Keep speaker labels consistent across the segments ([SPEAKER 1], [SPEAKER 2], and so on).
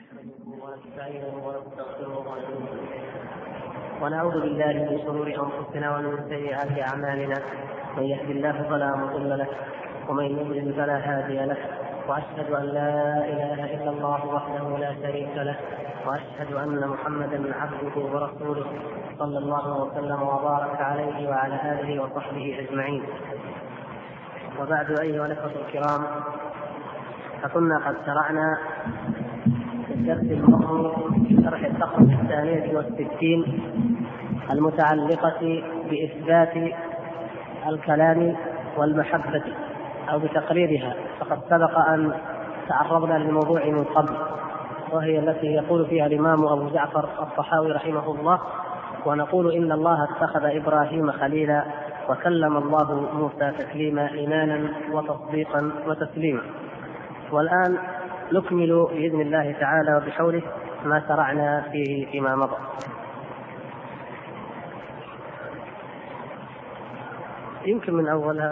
[SPEAKER 1] نحمده ونستعينه ونستغفره ونتوب إليه ونعوذ بالله من شرور أنفسنا ومن سيئات أعمالنا. من يهد الله فلا مضل له ومن يضلل فلا هادي له، وأشهد أن لا إله إلا الله وحده لا شريك له، وأشهد أن محمدا عبده ورسوله صلى الله وسلم وبارك عليه وعلى آله وصحبه أجمعين. وبعد، أيها الأخوة الكرام، فكنا قد شرعنا في الدرس الماضي في شرح الفقرة 62 المتعلقة بإثبات الكلام والمحبة أو بتقريرها، فقد سبق أن تعرضنا للموضوع من قبل، وهي التي يقول فيها الإمام أبو جعفر الطحاوي رحمه الله: ونقول إن الله اتخذ إبراهيم خليلا وكلم الله موسى تكليما إيمانا وتصديقا وتسليما. والآن نكمل بإذن الله تعالى وبحوله ما شرعنا فيه فيما مضى. يمكن من أولها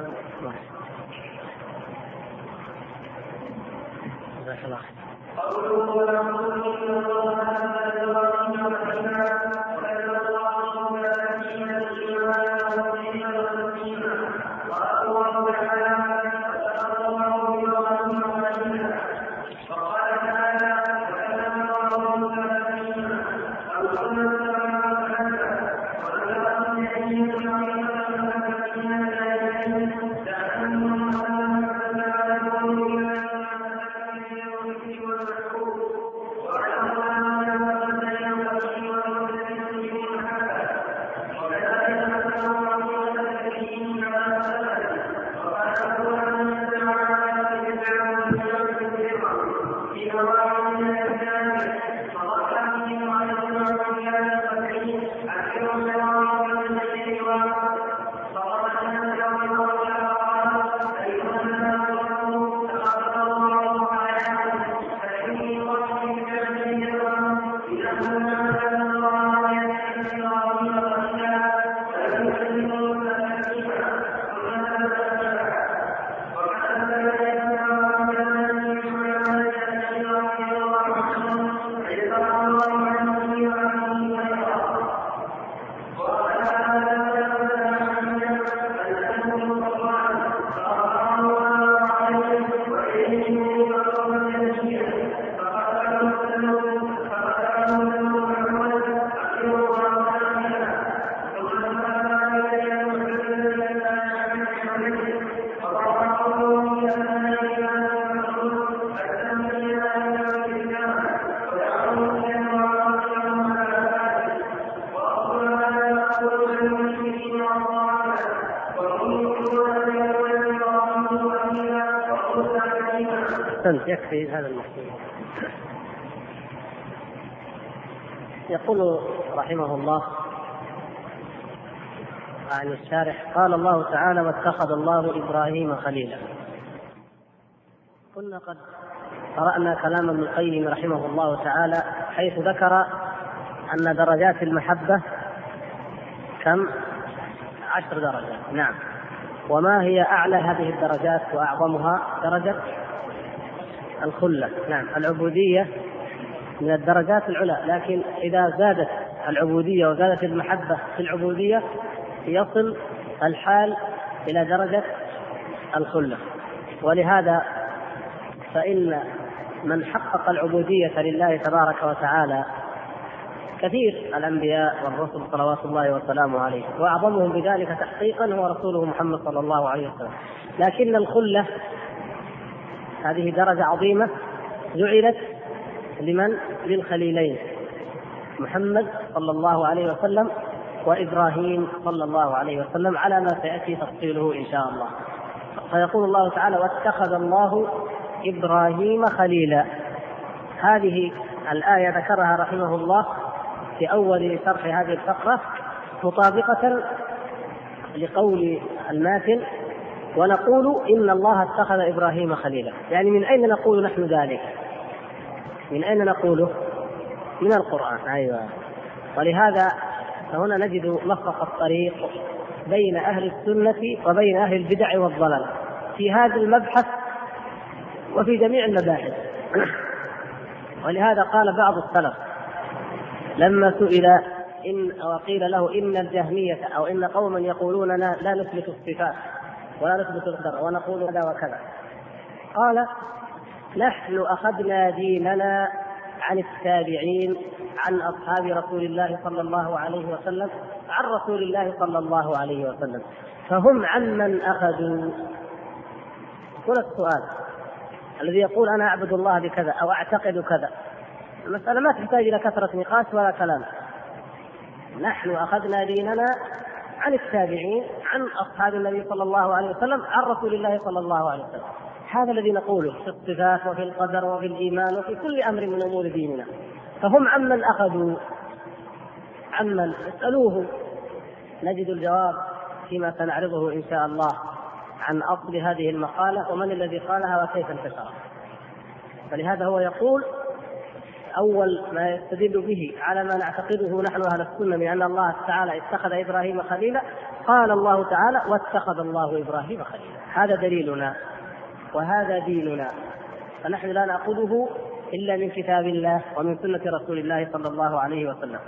[SPEAKER 1] يكفي هذا المحصول. يقول رحمه الله عن الشارح: قال الله تعالى: واتخذ الله إبراهيم خليلا. كنا قد قرأنا كلام ابن القيم رحمه الله تعالى حيث ذكر أن درجات المحبة كم؟ 10 درجات. نعم. وما هي أعلى هذه الدرجات وأعظمها؟ درجة الخلة. نعم، العبودية من الدرجات العلى، لكن إذا زادت العبودية وزادت المحبة في العبودية يصل الحال إلى درجة الخلة. ولهذا فإن من حقق العبودية لله تبارك وتعالى كثير، الأنبياء والرسل صلوات الله وسلامه عليه، وأعظمهم بذلك تحقيقا هو رسوله محمد صلى الله عليه وسلم. لكن الخلة هذه درجة عظيمة جعلت لمن؟ للخليلين، محمد صلى الله عليه وسلم وإبراهيم صلى الله عليه وسلم، على ما سيأتي تفصيله إن شاء الله. فيقول الله تعالى: واتخذ الله إبراهيم خليلا. هذه الآية ذكرها رحمه الله في أول شرح هذه الفقرة مطابقة لقول الماتن: ونقول إن الله اتخذ إبراهيم خليلا. يعني من أين نقول نحن ذلك؟ من أين نقوله؟ من القرآن. أيوة. ولهذا فهنا نجد مفرق الطريق بين أهل السنة وبين أهل البدع والضلال في هذا المبحث وفي جميع المباحث. ولهذا قال بعض السلف لما سئل وقيل له إن الجهمية أو إن قوما يقولون لا نثبت الصفات ولا نثبت القدر ونقول كذا وكذا، قال: نحن أخذنا ديننا عن التابعين عن أصحاب رسول الله صلى الله عليه وسلم عن رسول الله صلى الله عليه وسلم، فهم عمن أخذوا. كل السؤال الذي يقول أنا أعبد الله بكذا أو أعتقد كذا، المسألة ما تحتاج إلى كثرة نقاش ولا كلام. نحن أخذنا ديننا عن التابعين عن أصحاب النبي صلى الله عليه وسلم عن رسول الله صلى الله عليه وسلم. هذا الذي نقوله في الصفات وفي القدر وفي الإيمان وفي كل أمر من أمور ديننا. فهم عمن أخذوا، عمن اسألوه نجد الجواب فيما سنعرضه إن شاء الله عن أصل هذه المقالة ومن الذي قالها وكيف انتشرت. فلهذا هو يقول أول ما يستدل به على ما نعتقده نحن أهل السنة من أن الله تعالى اتخذ إبراهيم خليلا، قال الله تعالى: واتخذ الله إبراهيم خليلا. هذا دليلنا وهذا ديننا، فنحن لا نأخذه إلا من كتاب الله ومن سنة رسول الله صلى الله عليه وسلم.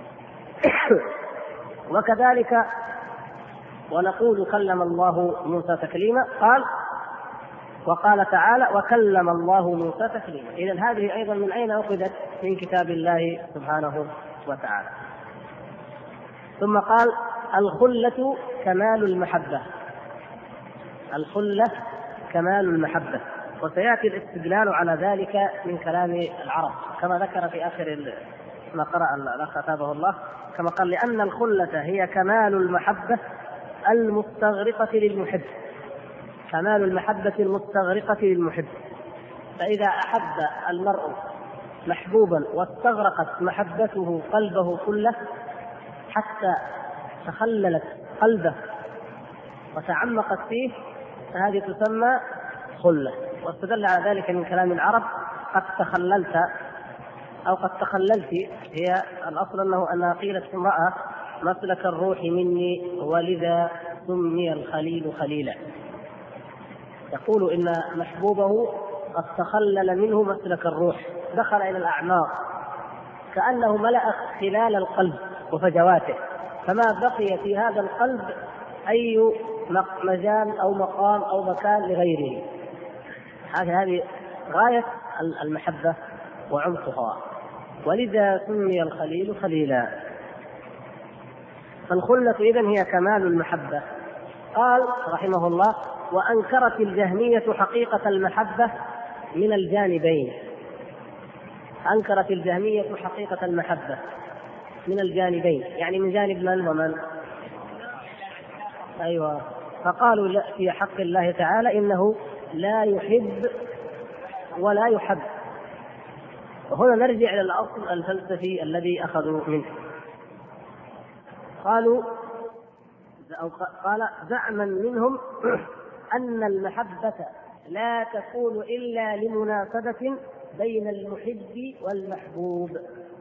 [SPEAKER 1] وكذلك ونقول كلم الله موسى تكليما، قال وقال تعالى: وكلم الله موسى تكليما. إذن هذه أيضا من أين أخذت؟ من كتاب الله سبحانه وتعالى. ثم قال: الخلة كمال المحبة. الخلة كمال المحبة، وسيأتي الاستدلال على ذلك من كلام العرب كما ذكر في آخر ما قرأ الأخ كتابه الله، كما قال: لأن الخلة هي كمال المحبة المستغرقة للمحب. كمال المحبة المستغرقة للمحب، فإذا أحب المرء محبوبا واستغرقت محبته قلبه كله حتى تخللت قلبه وتعمقت فيه، فهذه تسمى خلة. واستدل على ذلك من كلام العرب: قد تخللت أو قد تخللت، هي الأصل أن قيلت امرأة مسلك الروح مني ولذا سمي الخليل خليلا. يقول إن محبوبه قد تخلل منه مسلك الروح، دخل إلى الأعماق كأنه ملأ خلال القلب وفجواته، فما بقي في هذا القلب أي مجال أو مقام أو مكان لغيره. هذه غاية المحبة وعمقها، ولذا سمي الخليل خليلا. فالخلة إذن هي كمال المحبة. قال رحمه الله: وأنكرت الجهمية حقيقة المحبة من الجانبين. أنكرت الجهمية حقيقة المحبة من الجانبين، يعني من جانب من ومن؟ أيوة. فقالوا في حق الله تعالى إنه لا يحب ولا يحب. وهنا نرجع إلى الأصل الفلسفي الذي أخذوا منه. قال زعما منهم أن المحبة لا تكون إلا لمناسبة بين المحب والمحبوب،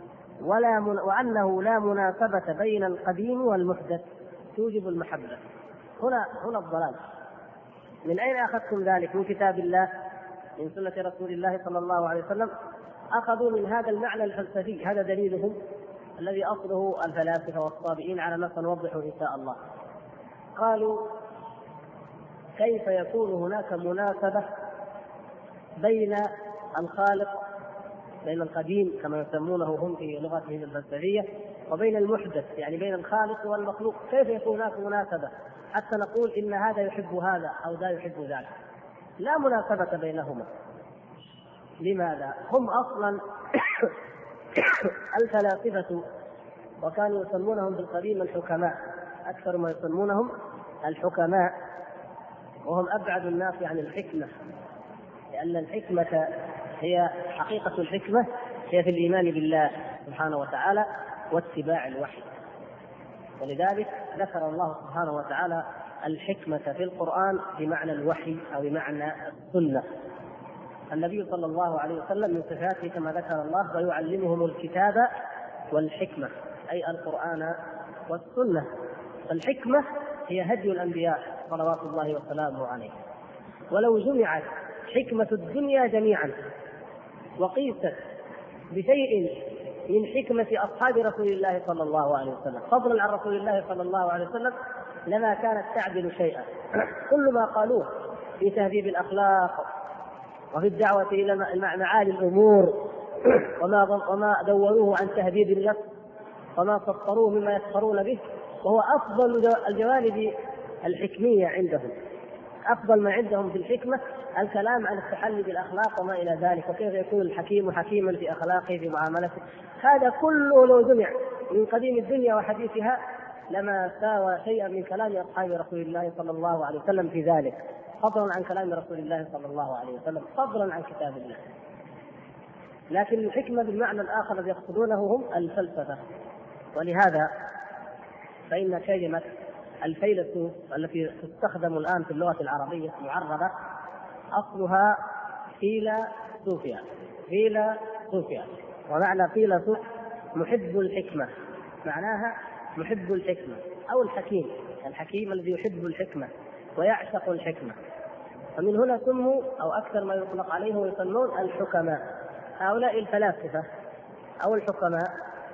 [SPEAKER 1] وأنه لا مناسبة بين القديم والمحدث توجب المحبة. هنا الضلال. من أين أخذتم ذلك؟ من كتاب الله، من سنة رسول الله صلى الله عليه وسلم. أخذوا من هذا المعنى الفلسفي، هذا دليلهم الذي أصله الفلاسفة والصابئين على ما سنوضحه إن شاء الله. قالوا: كيف يكون هناك مناسبة بين الخالق، بين القديم كما يسمونه هم في لغتهم الفلسفية، وبين المحدث، يعني بين الخالق والمخلوق؟ كيف يكون هناك مناسبة حتى نقول إن هذا يحب هذا أو ذا يحب ذاك؟ لا مناسبة بينهما. لماذا؟ هم أصلا الفلاسفة، وكانوا يسمونهم بالقديم الحكماء، أكثر ما يسمونهم الحكماء، وهم أبعد الناس عن الحكمة، لأن الحكمة هي حقيقة الحكمة هي في الإيمان بالله سبحانه وتعالى واتباع الوحي. ولذلك ذكر الله سبحانه وتعالى الحكمة في القرآن بمعنى الوحي أو بمعنى السنة. النبي صلى الله عليه وسلم من صفاته كما ذكر الله: ويعلمهم الكتاب والحكمة، أي القرآن والسنة. فالحكمة هي هدي الأنبياء صلوات الله وسلامه عليه. ولو جمعت حكمة الدنيا جميعا وقيست بشيء من حكمة أصحاب رسول الله صلى الله عليه وسلم فضلا عن رسول الله صلى الله عليه وسلم لما كانت تعدل شيئا. كل ما قالوه في تهذيب الأخلاق وفي الدعوة إلى معالي الأمور وما دوروه عن تهذيب النفس وما سطروه مما يسخرون به، وهو أفضل الجوانب الحكمية عندهم. أفضل ما عندهم في الحكمة الكلام عن التحلي بالأخلاق وما إلى ذلك، وكيف يكون الحكيم حكيما في أخلاقه في معاملته. هذا كله لو جمع من قديم الدنيا وحديثها لما ساوى شيئا من كلام أصحاب رسول الله صلى الله عليه وسلم في ذلك، فضلا عن كلام رسول الله صلى الله عليه وسلم، فضلا عن كتاب الله. لكن الحكمة بالمعنى الآخر الذي يقصدونه هم الفلسفة. ولهذا فإن كلمة الفيلسوف التي تستخدم الآن في اللغة العربية معربة أصلها فيلسوفيا. فيلسوفيا ومعنى فيلسوف محب الحكمة، معناها محب الحكمة أو الحكيم، الحكيم الذي يحب الحكمة ويعشق الحكمة. فمن هنا سموا أو أكثر ما يطلق عليه ويسمون الحكماء. هؤلاء الفلاسفة أو الحكماء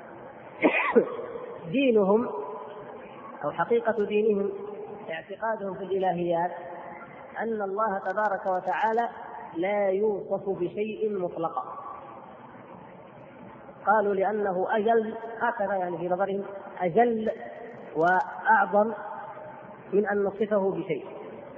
[SPEAKER 1] دينهم أو حقيقة دينهم اعتقادهم في الإلهيات أن الله تبارك وتعالى لا يوصف بشيء مطلقا. قالوا لأنه أجل، هكذا يعني في نظرهم أجل وأعظم من أن نصفه بشيء.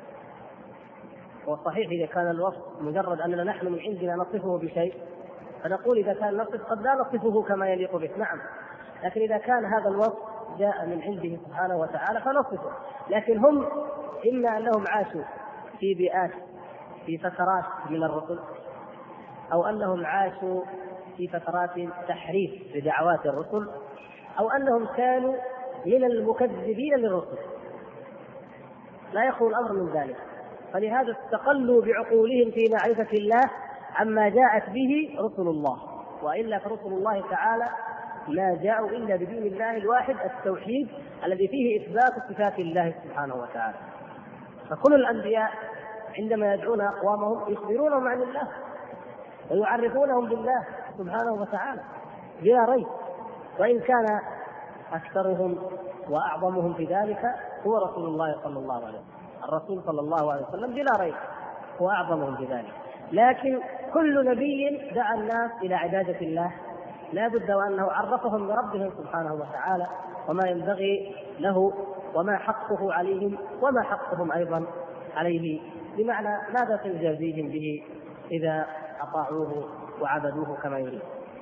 [SPEAKER 1] وصحيح إذا كان الوصف مجرد أننا نحن من عندنا نصفه بشيء فنقول إذا كان نصف قد لا نصفه كما يليق به، نعم، لكن إذا كان هذا الوصف جاء من عنده سبحانه وتعالى فنصفه. لكن هم إما أنهم عاشوا في بيئات في فترات من الرسل، أو أنهم عاشوا في فترات تحريف لدعوات الرسل، أو أنهم كانوا من المكذبين للرسل، لا يخلو الأمر من ذلك. فلهذا استقلوا بعقولهم في معرفة الله عما جاءت به رسل الله، وإلا فرسل الله تعالى لا جاءوا إلا بدين الله الواحد التوحيد الذي فيه إثبات صفات الله سبحانه وتعالى. فكل الأنبياء عندما يدعون أقوامهم يخبرونهم عن الله ويعرفونهم بالله سبحانه وتعالى بلا ريب، وإن كان أكثرهم وأعظمهم في ذلك هو رسول الله صلى الله عليه وسلم. الرسول صلى الله عليه وسلم بلا ريب هو أعظمهم بذلك. لكن كل نبي دعا الناس إلى عبادة الله لا بد وأنه عرفهم بربهم سبحانه وتعالى وما ينبغي له وما حقه عليهم وما حقهم أيضا عليه، بمعنى ماذا سيجازيهم به إذا أطاعوه وعبدوه كما يريد.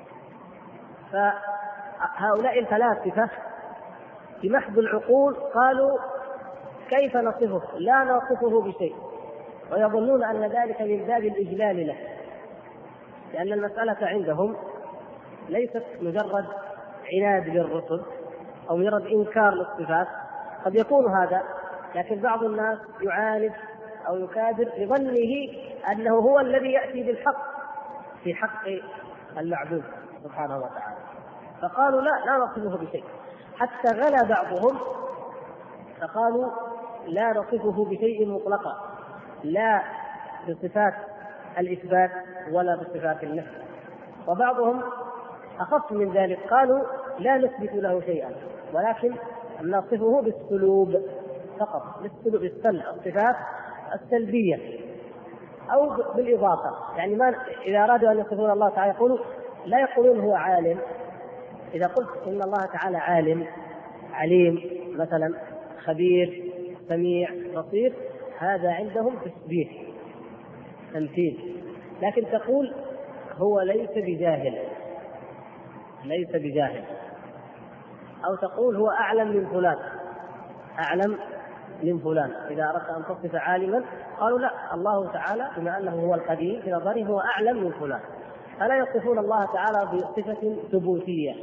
[SPEAKER 1] فهؤلاء الفلاسفة بمحض العقول قالوا كيف نصفه؟ لا نصفه بشيء، ويظنون أن ذلك من باب الإجلال له، لأن المسألة عندهم ليست مجرد عناد للرسل أو مجرد إنكار للصفات، قد يكون هذا، لكن بعض الناس يعاند أو يكابر لظنه أنه هو الذي يأتي بالحق في حق المعبود سبحانه وتعالى. فقالوا لا نصفه بشيء، حتى غلا بعضهم فقالوا لا نصفه بشيء مطلقا، لا بصفات الإثبات ولا بصفات النفي. وبعضهم أخف من ذلك قالوا لا نثبت له شيئا ولكن نصفه بالسلوب فقط، بالسلوب السلب، الصفات السلبية أو بالإضافة. يعني ما إذا أرادوا أن يصفون الله تعالى يقولوا لا يقولون هو عالم. إذا قلت إن الله تعالى عالم عليم مثلا خبير سميع بصير، هذا عندهم تشبيه تمثيل. لكن تقول هو ليس بجاهل، ليس بجاهل، أو تقول هو أعلم من فلان، أعلم من فلان. إذا أردت أن تصف عالما قالوا لا، الله تعالى بما أنه هو القدير في نظرهم هو أعلم من فلان، فلا يصفون الله تعالى بصفة ثبوتية.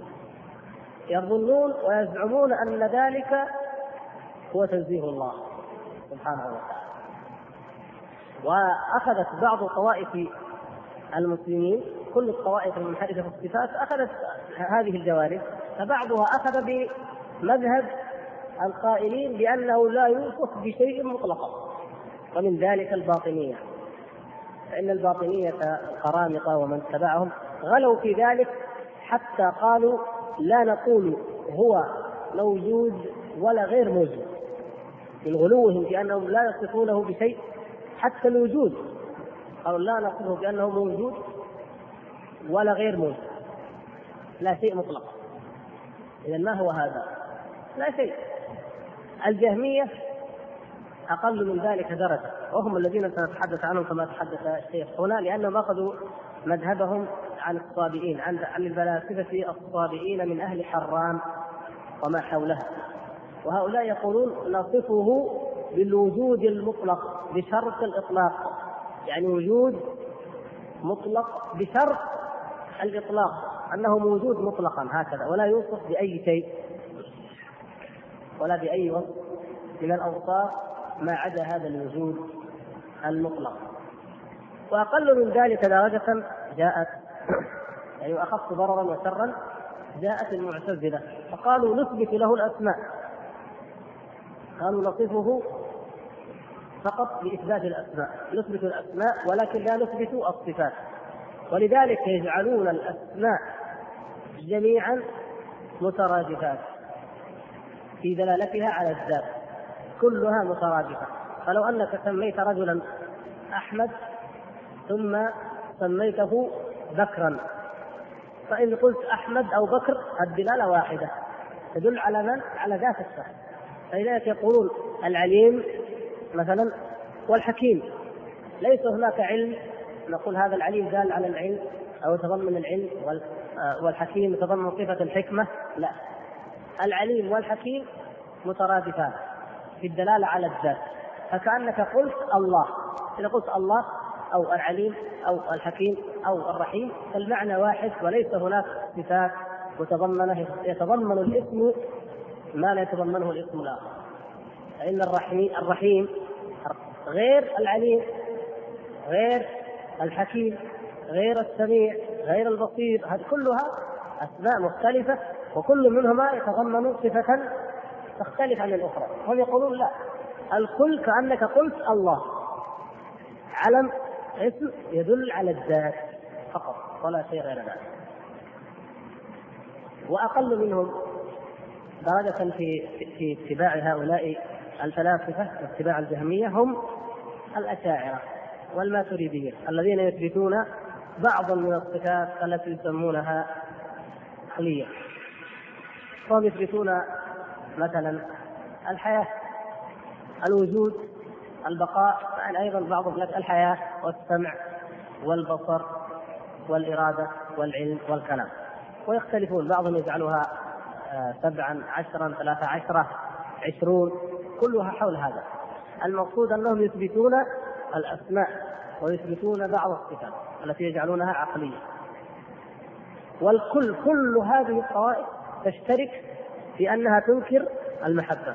[SPEAKER 1] يظنون ويزعمون أن ذلك هو تنزيه الله سبحانه وتعالى. وأخذت بعض طوائف المسلمين، كل الطوائف المنحرفة في الصفات أخذت هذه الجوانب، فبعضها أخذ بمذهب القائلين بأنه لا يوصف بشيء مطلقا، ومن ذلك الباطنية. فإن الباطنية الخرامقة ومن تبعهم غلوا في ذلك حتى قالوا لا نقول هو موجود ولا غير موجود، من غلوهم في أنهم لا يصفونه بشيء حتى الوجود، قالوا لا نقوله بأنه موجود ولا غير موجود، لا شيء مطلق. إذن ما هو هذا؟ لا شيء. الجهمية أقل من ذلك درجة، وهم الذين سنتحدث عنهم كما تحدث الشيخ هنا، لأنهم أخذوا مذهبهم عن الصابئين، عن الفلاسفة الصابئين من أهل حران وما حولها، وهؤلاء يقولون نصفه بالوجود المطلق بشرط الإطلاق، يعني وجود مطلق بشرط الإطلاق، أنه موجود مطلقا هكذا ولا يوصف بأي شيء ولا بأي وصف من الأوصاف ما عدا هذا الوجود المطلق. وأقل من ذلك درجة جاءت يعني أخف ضررا وشرا جاءت المعتزلة فقالوا نثبت له الأسماء، قالوا نصفه فقط بإثبات الأسماء، نثبت الأسماء ولكن لا نثبت الصفات، ولذلك يجعلون الأسماء جميعا مترادفات في دلالتها على الذات، كلها مترادفة. فلو أنك سميت رجلا أحمد ثم سميته بكرا، فإن قلت أحمد أو بكر الدلالة واحدة تدل على من؟ على ذات الشخص. فلذلك يقولون العليم مثلا والحكيم، ليس هناك علم نقول هذا العليم دال على العلم أو يتضمن العلم، والحكيم يتضمن صفة الحكمة، لا، العليم والحكيم مترادفان في الدلالة على الذات. فكأنك قلت الله، إذا قلت الله أو العليم أو الحكيم أو الرحيم فالمعنى واحد، وليس هناك صفات يتضمن الاسم ما لا يتضمنه الاسم الآخر. فإن الرحيم غير العليم غير الحكيم غير السميع غير البصير، هذه كلها أسماء مختلفة وكل منهما يتضمن صفة تختلف عن الأخرى. هم يقولون لا، الكل كأنك قلت الله، علم اسم يدل على الذات فقط ولا شيء غير ذلك. وأقل منهم درجة في اتباع هؤلاء الفلاسفة واتباع الجهمية هم الأشاعرة والماتريدية، الذين يثبتون بعضا من الصفات التي يسمونها عقلية. فهم يثبتون مثلا الحياة، الوجود، البقاء، يعني أيضا بعضهم الحياة والسمع والبصر والإرادة والعلم والكلام، ويختلفون، بعضهم يجعلها 7 10 13 20 كلها حول هذا. المقصود أنهم يثبتون الأسماء ويثبتون بعض الصفات التي يجعلونها عقلية. والكل كل هذه الطوائف تشترك في أنها تنكر المحبة،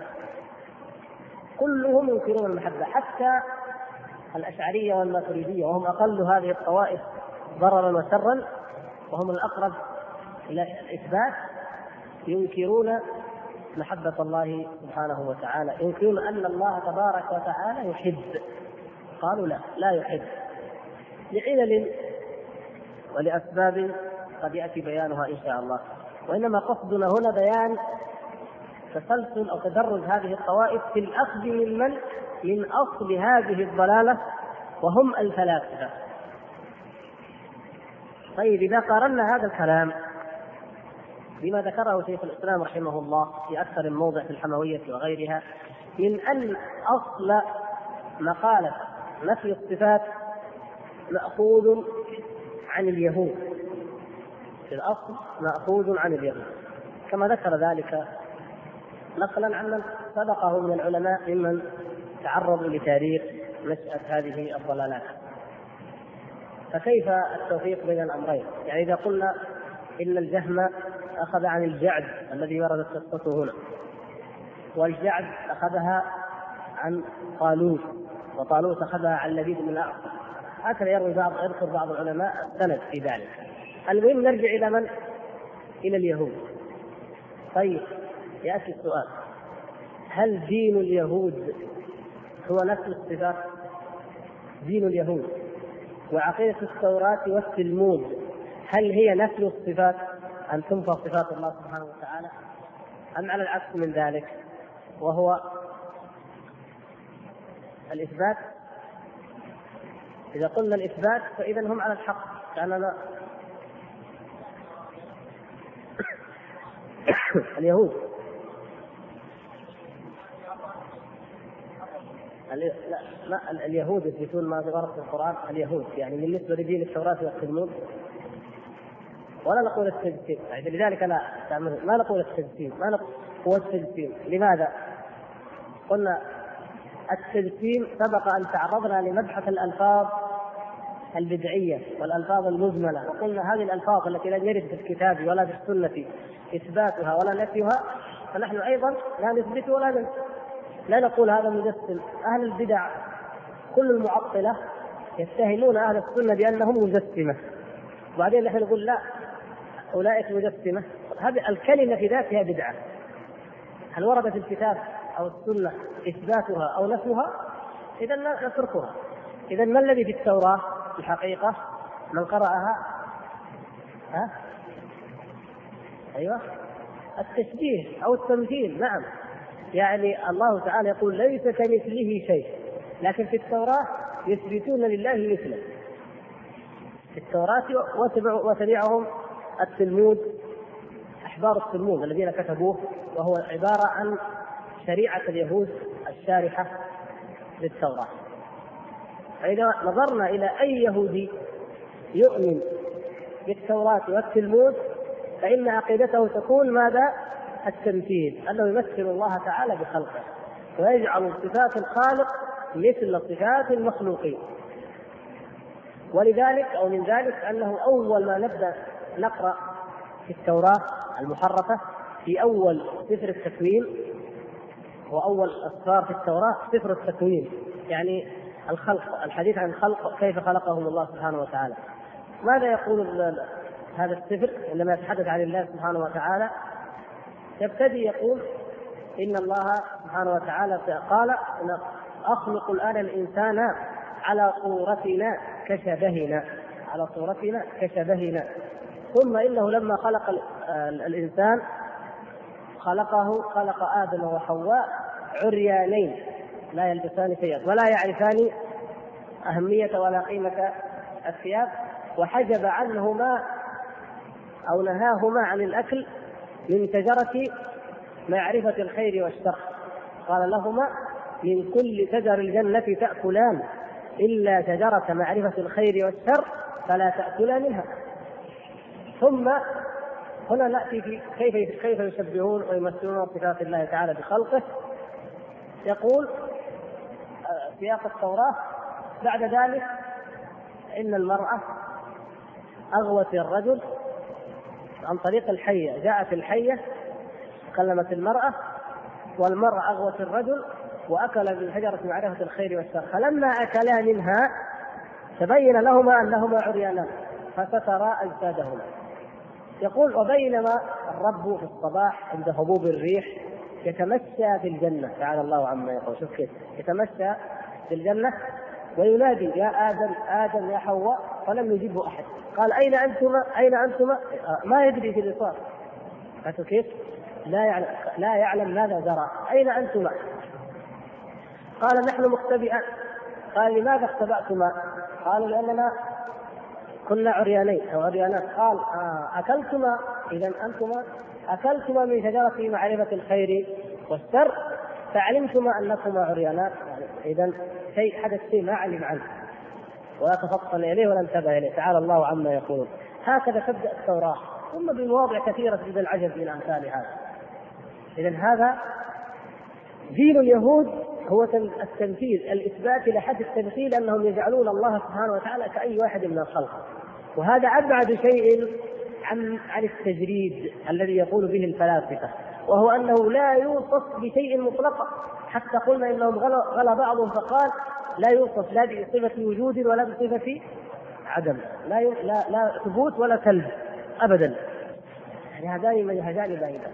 [SPEAKER 1] كلهم ينكرون المحبة، حتى الأشعرية والماتريدية وهم أقل هذه الطوائف ضررا وشرا وهم الأقرب إلى الإثبات ينكرون محبة الله سبحانه وتعالى، ينكرون أن الله تبارك وتعالى يحب. قالوا لا يحب لعلل ولأسباب قد يأتي بيانها إن شاء الله، وإنما قصدنا هنا بيان تسلسل أو تدرج هذه الطوائف في الأخذ من أصل هذه الضلالة وهم الفلاسفة. طيب إذا قارنا هذا الكلام بما ذكره شيخ الإسلام رحمه الله في أكثر من موضع في الحموية وغيرها، من أن أصل مقالة نفي الصفات مأخوذ عن اليهود، في الأصل مأخوذ عن اليهود، كما ذكر ذلك نقلا عن من سبقه من العلماء ممن تعرضوا لتاريخ نشأة هذه الضلالات. فكيف التوفيق بين الأمرين؟ يعني إذا قلنا إن الجهم أخذ عن الجعد الذي وردت قصته هنا، والجعد أخذها عن طالوت، وطالوت أخذها عن لبيد بن الأعصم، هكذا يذكر بعض العلماء السند في ذلك. المهم نرجع إلى من؟ إلى اليهود. طيب يأتي السؤال، هل دين اليهود هو نفس الصفات؟ دين اليهود وعقيدة التوراة والتلمود هل هي نفي الصفات أن تنفى صفات الله سبحانه وتعالى، أم على العكس من ذلك وهو الإثبات؟ إذا قلنا الإثبات فإذا هم على الحق، كأننا اليهود لا اليهود يثبتون ما ورد في القرآن. اليهود يعني بالنسبة لدين التوراة والتلمود، ولا نقول التجسيم. لذلك ما نقول التجسيم، ما نقول هو التجسيم. لماذا؟ قلنا التجسيم سبق أن تعرضنا لمبحث الألفاظ البدعية والألفاظ المجملة، وقلنا هذه الألفاظ التي لم يرد في الكتاب ولا في السنة إثباتها ولا نفيها، فنحن أيضا لا نثبت ولا ننفي، لا نقول هذا مجسم. أهل البدع كل المعطلة يتهمون أهل السنة بأنهم مجسمة، وبعدين نحن نقول لا أولئك مجسمة. هذه الكلمة في ذاتها بدعة، هل ورد في الكتاب أو السنة إثباتها أو نفيها؟ إذا نتركها. إذا ما الذي في التوراة الحقيقة من قرأها؟ أيوة التشبيه أو التمثيل. نعم، يعني الله تعالى يقول ليس كمثله شيء، لكن في التوراة يثبتون لله مثله في التوراة، وتبعهم التلمود، أحبار التلمود الذين كتبوه، وهو عبارة عن شريعة اليهود الشارحة للتوراة. فإذا نظرنا إلى أي يهودي يؤمن بالتوراة والتلمود فإن عقيدته تكون ماذا؟ التمثيل، أنه يمثل الله تعالى بخلقه ويجعل صفات الخالق مثل صفات المخلوقين. ولذلك أو من ذلك أنه أول ما نبدأ نقرأ في التوراة المحرفة في أول سفر التكوين، وأول أسفار في التوراة سفر التكوين، يعني الخلق، الحديث عن الخلق كيف خلقهم الله سبحانه وتعالى. ماذا يقول هذا السفر عندما يتحدث عن الله سبحانه وتعالى؟ يبتدي يقول إن الله سبحانه وتعالى قال أخلق الآن الإنسان على صورتنا كشبهنا، على صورتنا كشبهنا. ثم إنه لما خلق الإنسان خلق آدم وحواء عريانين لا يلبسان ثياب ولا يعرفان أهمية ولا قيمة الثياب، وحجب عنهما أو نهاهما عن الأكل من شجرة معرفة الخير والشر. قال لهما من كل شجر الجنة تأكلان إلا شجرة معرفة الخير والشر فلا تأكلا منها. ثم هنا نأتي في كيف يشبهون ويمثلون صفات الله تعالى بخلقه. يقول سياق التوراة بعد ذلك إن المرأة أغوت الرجل عن طريق الحية، جاءت الحية كلمت المرأة، والمرأة أغوت الرجل وأكل من شجرة معرفة الخير والشر، فلما أكلا منها تبين لهما أنهما عريانان فسترا أجسادهما. يقول وبينما الرب في الصباح عند هبوب الريح يتمشى في الجنة، تعالى الله عما يقول، شوف كيف يتمشى في الجنة وينادي يا آدم آدم يا حواء، فلم يجبه أحد. قال أين أنتما أين أنتما؟ ما يدري في الإصرار، كيف لا يعلم ماذا جرى. أين أنتما؟ قال نحن مختبئان. قال لماذا اختبأتما؟ قالوا لأننا كنا عريانين أو عريانات. قال أكلتما، إذا أنتما أكلتما من شجرة معرفة الخير والشر فعلمتما أنكما عريانات، يعني إذا شيء حدث شيء ما علم عنه ولا تفطن إليه ولا انتبه إليه، تعالى الله عما يقولون. هكذا تبدأ التوراة، ثم بمواضع كثيرة من العجب من أمثال هذا. إذا هذا دين اليهود هو التمثيل، الإثبات لحد التمثيل، أنهم يجعلون الله سبحانه وتعالى كأي واحد من الخلق، وهذا أبعد شيء عن التجريد الذي يقول به الفلاسفة، وهو أنه لا يوصف بشيء مطلقا. حتى قلنا إنهم غلا بعضهم فقال لا يوصف لا بصفة وجود ولا بصفة عدم، لا ثبوت ولا سلب أبدا، يعني هذان منهجان بعيدان.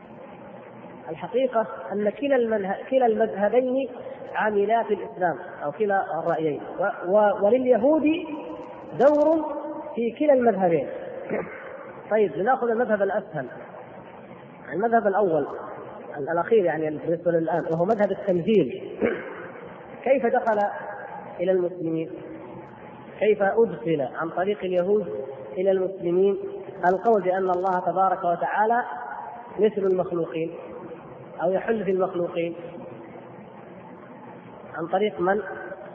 [SPEAKER 1] الحقيقة أن كلا المذهبين عاملا في الإسلام أو كلا الرأيين، ولليهود دور في كلا المذهبين، طيب لنأخذ المذهب الأسهل. المذهب الأول الأخير يعني بالنسبة للآن وهو مذهب التنزيل. كيف دخل إلى المسلمين؟ كيف أدخل عن طريق اليهود إلى المسلمين القول بأن الله تبارك وتعالى مثل المخلوقين أو يحل في المخلوقين؟ عن طريق من؟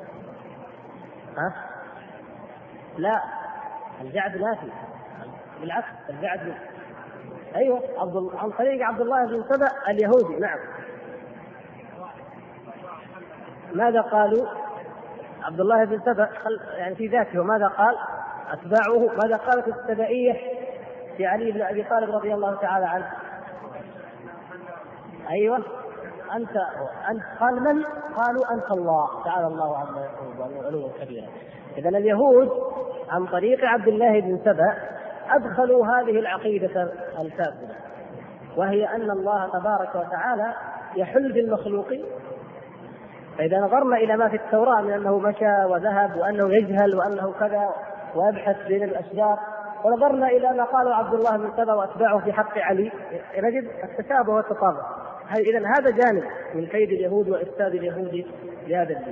[SPEAKER 1] لا، الجعد نافي، بالعكس الجعد أيوة عن طريق عبد الله بن سبأ اليهودي. نعم. ماذا قالوا؟ عبد الله بن سبأ يعني في ذاته ماذا قال؟ أتباعه ماذا قالت السبائية في علي بن أبي طالب رضي الله تعالى عنه؟ أيوة أنت قال من؟ قالوا أنت الله تعالى الله عما يقولون علوا كبيرا. إذن اليهود عن طريق عبد الله بن سبأ أدخلوا هذه العقيدة الفاسدة، وهي أن الله تبارك وتعالى يحل بالمخلوقين. فإذا نظرنا إلى ما في التوراة من أنه مشى وذهب وأنه يجهل وأنه كذا ويبحث بين الأشجار، ونظرنا إلى ما قاله عبد الله بن سبأ وأتباعه في حق علي، نجد التشابه والتطابق. إذن هذا جانب من كيد اليهود وإفساد اليهود لهذا الدين.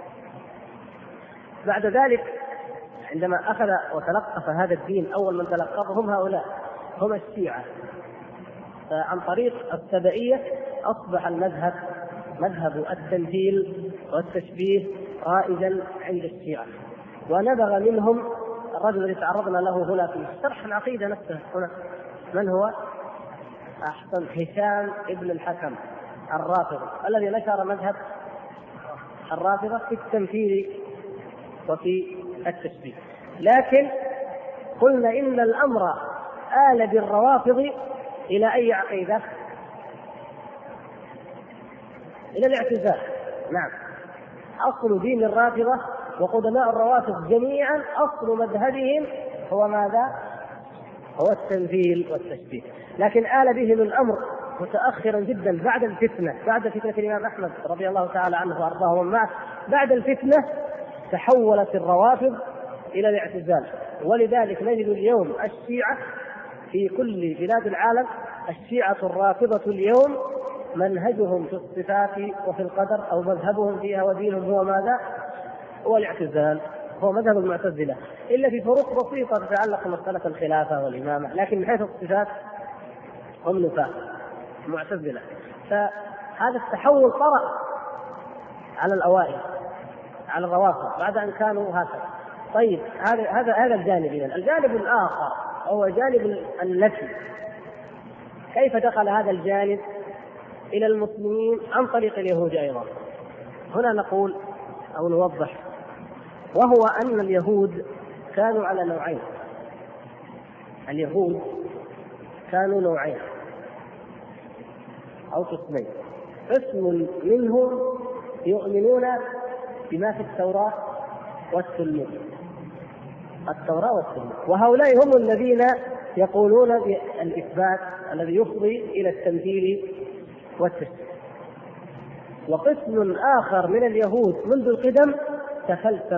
[SPEAKER 1] بعد ذلك عندما أخذ وتلقف هذا الدين أول من تلقفهم هؤلاء هم الشيعة، فعن طريق السبائية أصبح مذهب التمثيل والتشبيه رائجا عند الشيعة، ونبغ منهم الرجل الذي تعرضنا له هنا في شرح العقيدة نفسه هنا. من هو؟ أحسن، هشام ابن الحكم الرافضي الذي نشر مذهب الرافضة في التمثيل وفي التشبيه. لكن قلنا إن الأمر آل بالروافض إلى أي عقيدة؟ إلى الاعتزال. نعم، أصل دين الرافضة وقدماء الروافض جميعا أصل مذهبهم هو ماذا؟ هو التمثيل والتشبيه. لكن آل بهم الأمر متأخرا جدا بعد الفتنة، بعد فتنة الإمام أحمد رضي الله تعالى عنه وأرضاه ومن معه. بعد الفتنة تحولت الروافض إلى الاعتزال، ولذلك نجد اليوم الشيعة في كل بلاد العالم، الشيعة الرافضة اليوم منهجهم في الصفات وفي القدر أو مذهبهم فيها ودينهم هو ماذا؟ هو الاعتزال، هو مذهب المعتزلة، إلا في فروق بسيطة تتعلق بمسألة الخلافة والإمامة، لكن من حيث الصفات هم نفاق معتزلة. فهذا التحول طرأ على الأوائل على الروافض بعد أن كانوا هكذا. طيب هذا الجانب. الجانب الآخر هو جانب النفي. كيف دخل هذا الجانب إلى المسلمين عن طريق اليهود أيضا؟ هنا نقول أو نوضح، وهو أن اليهود كانوا على نوعين. اليهود كانوا نوعين أو قسمين. قسم منهم يؤمنون بما في التوراة والسنة، وهؤلاء هم الذين يقولون بالإثبات الذي يفضي إلى التمثيل والتشبيه. وقسم آخر من اليهود منذ القدم تفلسف،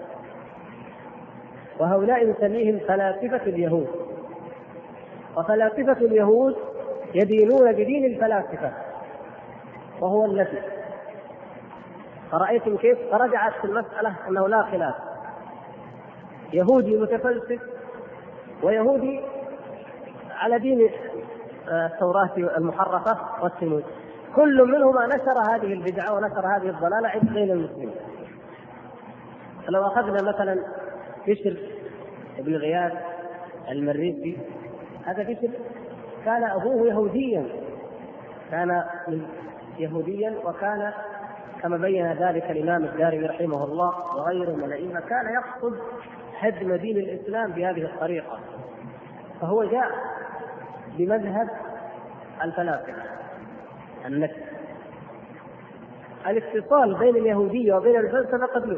[SPEAKER 1] وهؤلاء نسميهم فلاسفة اليهود. وفلاسفة اليهود يدينون بدين الفلاسفة وهو النفي. فرأيتم كيف فرجعت في المسألة أنه لا خلاف، يهودي متفلسف ويهودي على دين التوراة المحرفة والسنود، كل منهما نشر هذه البدعة ونشر هذه الضلالة بين المسلمين. فلو أخذنا مثلا بشر بن غياث المريسي، هذا بشر كان أبوه يهوديا، وكان كما بين ذلك الإمام الدارمي رحمه الله وغيره من الأئمة كان يقصد هدم دين الإسلام بهذه الطريقة. فهو جاء بمذهب الفلاسفة النفي. الاتصال بين اليهودية وبين الفلسفة قديم.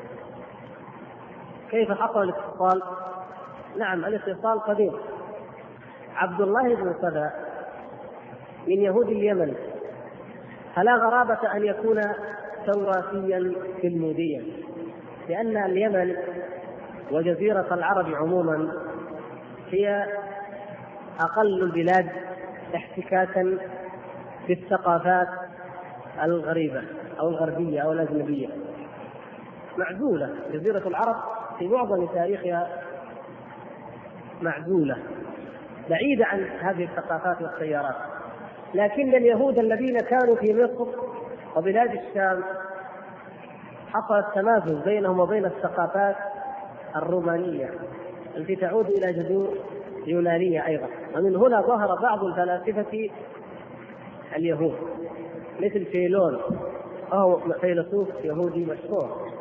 [SPEAKER 1] كيف حصل الاتصال؟ نعم، الاتصال قديم. عبد الله بن سبأ من يهود اليمن، فلا غرابة أن يكون توراتيا تلموديا، لأن اليمن وجزيرة العرب عموما هي أقل البلاد احتكاكا بالثقافات الغريبة أو الغربية أو الأجنبية. معزولة جزيرة العرب في معظم تاريخها، معزولة بعيدة عن هذه الثقافات والتيارات. لكن اليهود الذين كانوا في مصر وبلاد الشام حصل التمازج بينهم وبين الثقافات الرومانية التي تعود إلى جذور يونانية أيضا. ومن هنا ظهر بعض الفلاسفة اليهود مثل فيلون، وهو فيلسوف يهودي مشهور.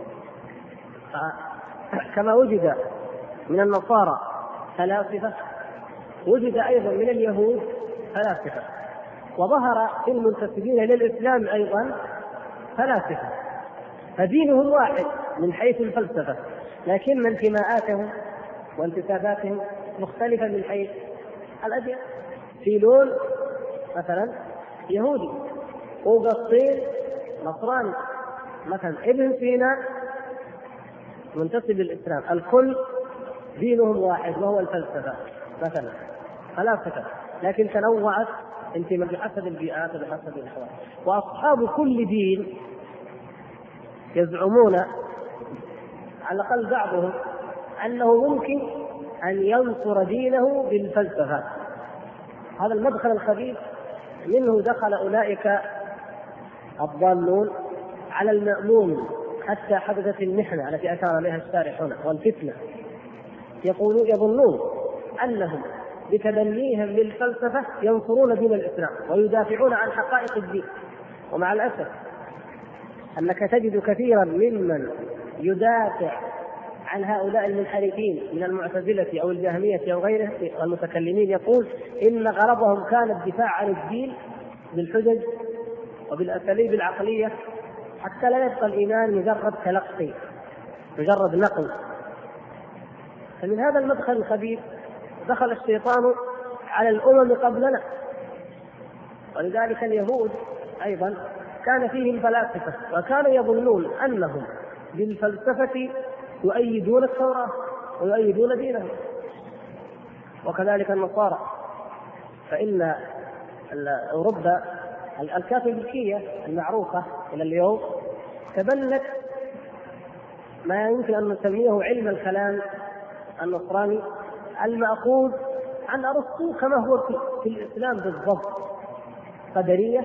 [SPEAKER 1] كما وجد من النصارى فلاسفة، وجد أيضا من اليهود فلاسفة، وظهر في المنتسبين للإسلام أيضا فلاسفة. فدينهم واحد من حيث الفلسفة، لكن انتماءاتهم وانتساباتهم مختلفة من حيث الأديان. فيلون مثلا يهودي، أوغسطين نصراني مثلا، ابن سينا منتسب للإسلام. الكل دينهم واحد وهو الفلسفة مثلا، فلاسفة، لكن تنوعت انتماء بحسب البيئات وبحسب الأحوال. وأصحاب كل دين يزعمون على الأقل بعضهم أنه ممكن أن ينصر دينه بالفلسفة. هذا المدخل الخبيث منه دخل أولئك الضالون على المأمون حتى حدثت المحنة التي أشار إليها الشارح هنا والفتنة. يظنون أنهم بتبنيهم للفلسفة ينصرون دين الإسلام ويدافعون عن حقائق الدين. ومع الأسف أنك تجد كثيرا ممن يدافع عن هؤلاء المنحرفين من المعتزلة أو الجهمية أو غيره والمتكلمين يقول إن غرضهم كان الدفاع عن الدين بالحجج وبالأساليب العقلية حتى لا يبقى الإيمان مجرد تلقي، مجرد نقل. فمن هذا المدخل الخبيث دخل الشيطان على الأمم قبلنا. ولذلك اليهود أيضا كان فيهم فلاسفة، وكانوا يظنون أنهم بالفلسفة يؤيدون التوراة ويؤيدون دينهم. وكذلك النصارى، فإن أوروبا الكاثوليكية المعروفة إلى اليوم تبنت ما يمكن أن نسميه علم الكلام النصراني المأخوذ عن أرسطو كما هو في الإسلام بالضبط، قدرية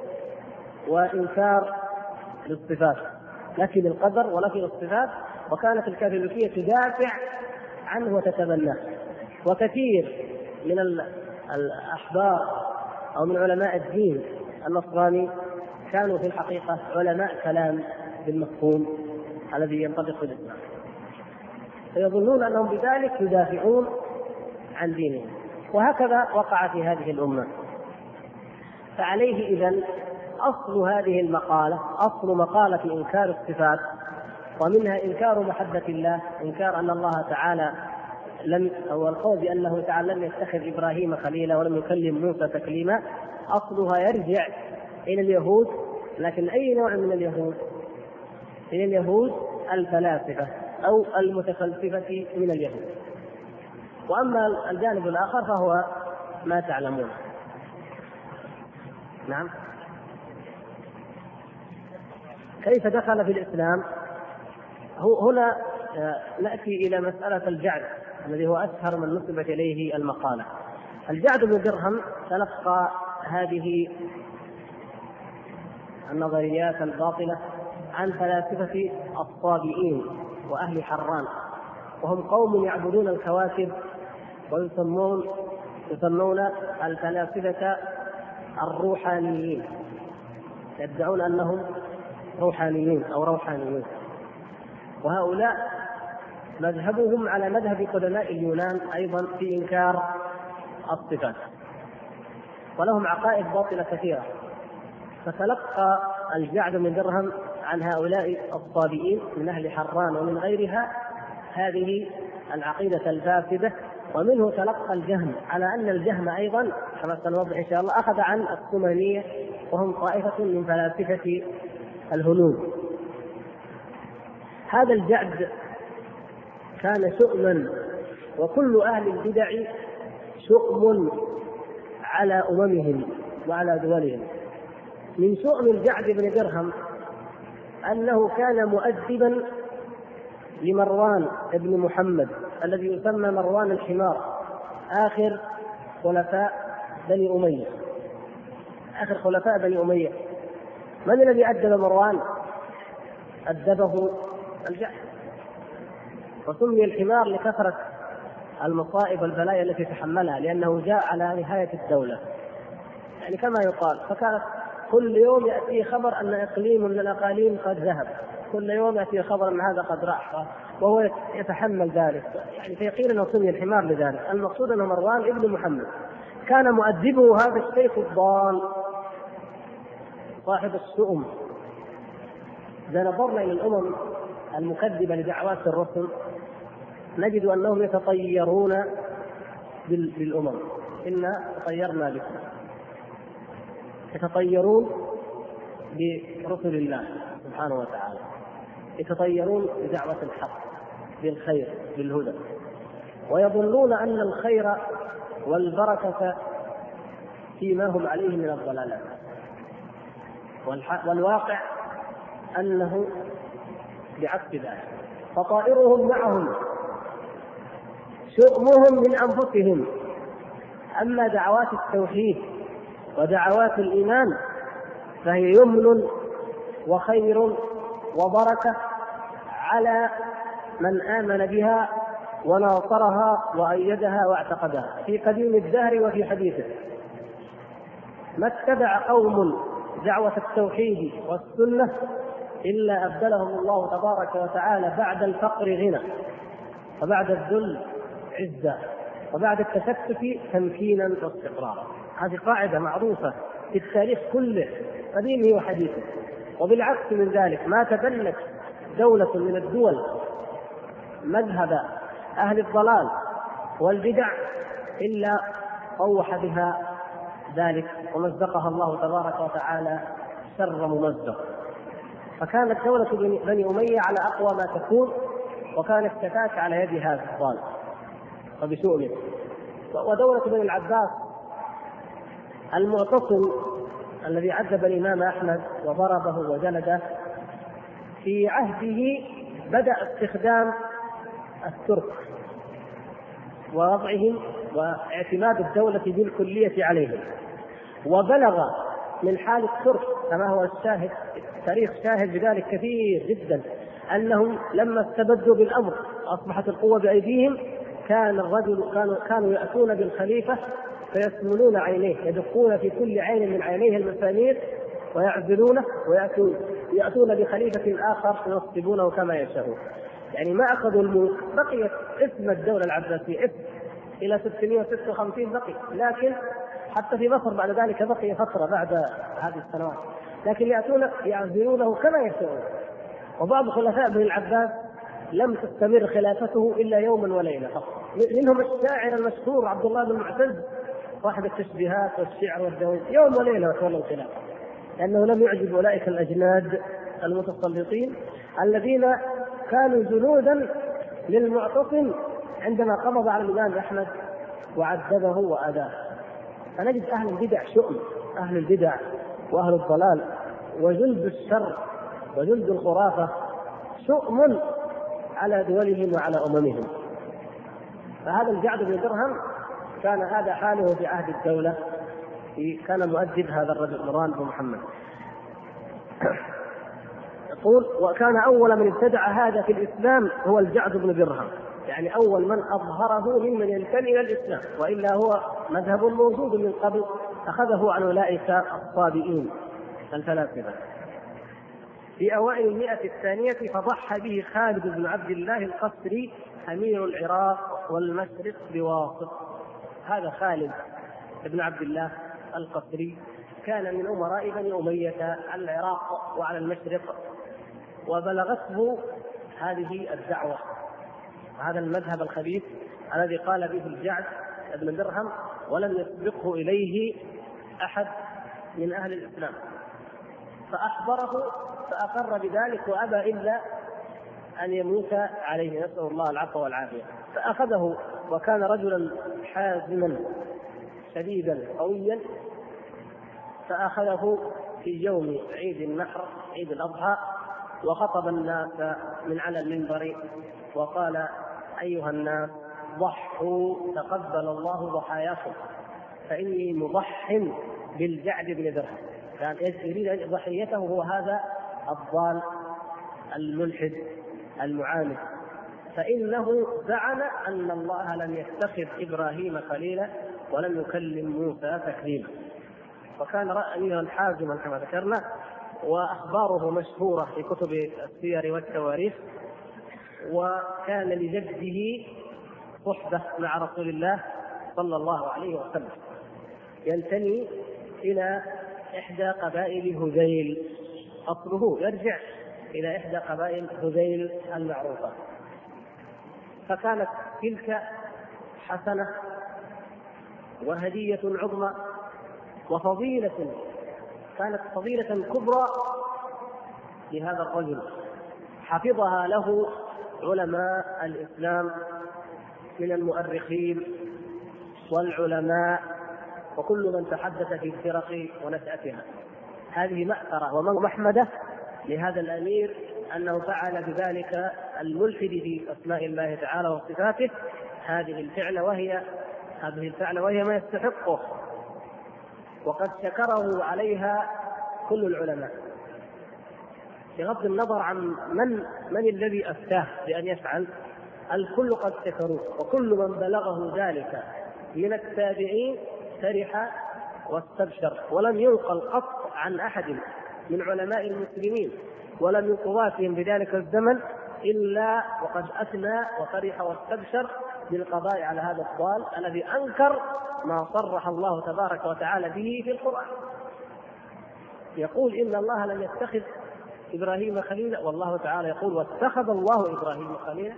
[SPEAKER 1] وإنكار للصفات، لا في القدر ولا في الصفات. وكانت الكاثوليكية تدافع عنه وتتبناه. وكثير من الأحبار أو من علماء الدين النصراني كانوا في الحقيقة علماء كلام بالمفهوم الذي ينطبق بالإسلام، فيظنون أنهم بذلك يدافعون عن دينهم. وهكذا وقع في هذه الأمة. فعليه إذن أصل هذه المقالة، أصل مقالة إنكار الصفات، ومنها إنكار محبة الله، إنكار أن الله تعالى أو القول بأنه تعالى لم يتخذ إبراهيم خليلا ولم يكلم موسى تكليما. أصلها يرجع إلى اليهود، لكن أي نوع من اليهود؟ إلى اليهود الفلاسفة أو المتفلسفة من اليهود. وأما الجانب الآخر فهو ما تعلمون. نعم. كيف دخل في الإسلام؟ هنا نأتي إلى مسألة الجعد الذي هو أشهر من نسبت إليه المقالة. الجعد بن درهم تلقى هذه النظريات الباطلة عن فلاسفة الصابئين وأهل حران، وهم قوم يعبدون الكواكب ويسمون الفلاسفة الروحانيين، يدعون أنهم روحانيين أو روحانيين. وهؤلاء مذهبهم على مذهب قدماء اليونان أيضا في إنكار الصفات، ولهم عقائد باطلة كثيرة. فتلقى الجعد بن درهم عن هؤلاء الصابئين من أهل حران ومن غيرها هذه العقيدة الفاسدة. ومنه تلقى الجهم على أن الجهم أيضا كما سنوضح إن شاء الله أخذ عن السمانية، وهم طائفة من فلاسفة الهنود. هذا الجعد كان شؤما وكل أهل البدع شؤم على أممهم وعلى دولهم. من شؤم الجعد بن درهم أنه كان مؤدبا لمروان بن محمد الذي يسمى مروان الحمار، آخر خلفاء بني أمية. من الذي أدب مروان؟ أدبه الجعد، وسمي الحمار لكثرة المصائب والبلايا التي تحملها، لأنه جاء على نهاية الدولة، يعني كما يقال. فكانت كل يوم يأتي خبر أن إقليم من الأقاليم قد ذهب، كل يوم يأتي خبر أن هذا قد راح، وهو يتحمل ذلك، يعني فيقيل أنه سمي الحمار لذلك. المقصود أنه مروان ابن محمد كان مؤدبه هذا الشيخ الضال صاحب الشؤم. إذا نظرنا إلى الأمم المكذبة لدعوات الرسل نجد أنهم يتطيرون بالأمم، إنا تطيرنا بكم، يتطيرون برسل الله سبحانه وتعالى، يتطيرون بدعوة الحق، بالخير، بالهدى، ويظنون أن الخير والبركة فيما هم عليه من الضلالات، والواقع أنه بعكس ذلك. فطائرهم معهم، شؤمهم من أنفسهم. أما دعوات التوحيد ودعوات الإيمان فهي يمن وخير وبركة على من آمن بها وناصرها وأيدها واعتقدها في قديم الدهر وفي حديثه. ما اتبع قوم دعوة التوحيد والسنة إلا أبدلهم الله تبارك وتعالى بعد الفقر غنى، وبعد الذل عزة، وبعد التفتت تمكينا واستقرارا. هذه قاعدة معروفة في التاريخ كله قديمه وحديثه. وبالعكس من ذلك، ما تبنت دولة من الدول مذهب أهل الضلال والبدع إلا طوح بها ذلك ومزقها الله تبارك وتعالى شر ممزق. فكانت دولة بني أمية على أقوى ما تكون، وكانت تتاك على يد هذا الضال وبسؤله. ودولة بني العباس المعتصم الذي عذب الإمام أحمد وضربه وجلده، في عهده بدأ استخدام الترك ووضعهم واعتماد الدولة بالكلية عليهم، وبلغ من حال الترك كما هو الشاهد، التاريخ شاهد بذلك كثير جدا، أنهم لما استبدوا بالأمر أصبحت القوة بأيديهم، كانوا يأتون بالخليفة فيسمنون عينيه، يدقون في كل عين من عينيه المسامير ويعزلونه، ويأتون بخليفة آخر ينصبونه كما يشاءون. يعني ما أخذوا الملك، بقيت اسم الدولة العباسية اسم إلى 656 بقي، لكن حتى في مصر بعد ذلك بقي فترة بعد هذه السنوات، لكن يأتون يعزلونه كما يشاءون. وبعض خلفاء بني العباس لم تستمر خلافته إلا يوما وليلة فقط. منهم الشاعر المشهور عبد الله بن معتز صاحب التشبيهات والشعر والدواوين، يوم وليلة وتولى الخلافة، لأنه لم يعجب أولئك الأجناد المتسلطين الذين كانوا جنودا للمعتصم عندما قبض على الإمام أحمد وعذبه وأذاه. فنجد أهل البدع شؤم، أهل البدع وأهل الضلال وجلد الشر وجلد الخرافة شؤم على دولهم وعلى أممهم. فهذا الجعد بن درهم كان هذا حاله في عهد الدولة، كان مؤدب هذا الرجل مروان بن محمد. يقول: وكان أول من ابتدع هذا في الإسلام هو الجعد بن درهم، يعني أول من أظهره ممن ينتمي إلى الإسلام، وإلا هو مذهب موجود من قبل أخذه عن أولئك الصابئين الفلاسفة. في أوائل 100 فضحى به خالد بن عبد الله القسري أمير العراق والمشرق بواسط. هذا خالد بن عبد الله القسري كان من أمراء بني أمية على العراق وعلى المشرق، وبلغته هذه الدعوة، هذا المذهب الخبيث الذي قال به الجعد بن درهم ولم يسبقه إليه أحد من أهل الإسلام، فأخبره فأقر بذلك وأبى إلا أن يموت عليه، نسأل الله العفو والعافية. فأخذه وكان رجلا حازما شديدا قويا، فأخذه في يوم عيد النحر عيد الأضحى وخطب الناس من على المنبر وقال: أيها الناس ضحوا تقبل الله ضحاياكم فإني مضح بالجعد بن درهم. كان يريد ضحيته هو هذا الضال الملحد المعاند، فإنه زعم أن الله لم يتخذ إبراهيم خليلا ولم يكلم موسى تكليما. وكان رأيا حازما كما ذكرنا، وأخباره مشهورة في كتب السير والتواريخ. وكان لجده صحبة مع رسول الله صلى الله عليه وسلم، ينتمي إلى إحدى قبائل هذيل، أصله يرجع إلى إحدى قبائل هذيل المعروفة. فكانت تلك حسنة وهدية عظمى وفضيلة، كانت فضيلة كبرى لهذا الرجل حفظها له علماء الإسلام من المؤرخين والعلماء وكل من تحدث في الفرق ونشأتها. هذه مأثرة ومحمدة لهذا الأمير أنه فعل بذلك الملحد في أسماء الله تعالى وصفاته هذه الفعل وهي ما يستحقه، وقد شكره عليها كل العلماء بغض النظر عن من الذي أفتاه بأن يفعل. الكل قد شكروه، وكل من بلغه ذلك من التابعين فرح واستبشر، ولم ينقل قط عن أحد من علماء المسلمين ولا من قضاتهم بذلك الزمن إلا وقد أثنى وفرح واستبشر بالقضاء على هذا الضال الذي أنكر ما صرح الله تبارك وتعالى به في القرآن. يقول إن الله لم يتخذ إبراهيم خليلا، والله تعالى يقول واتخذ الله إبراهيم خليلا،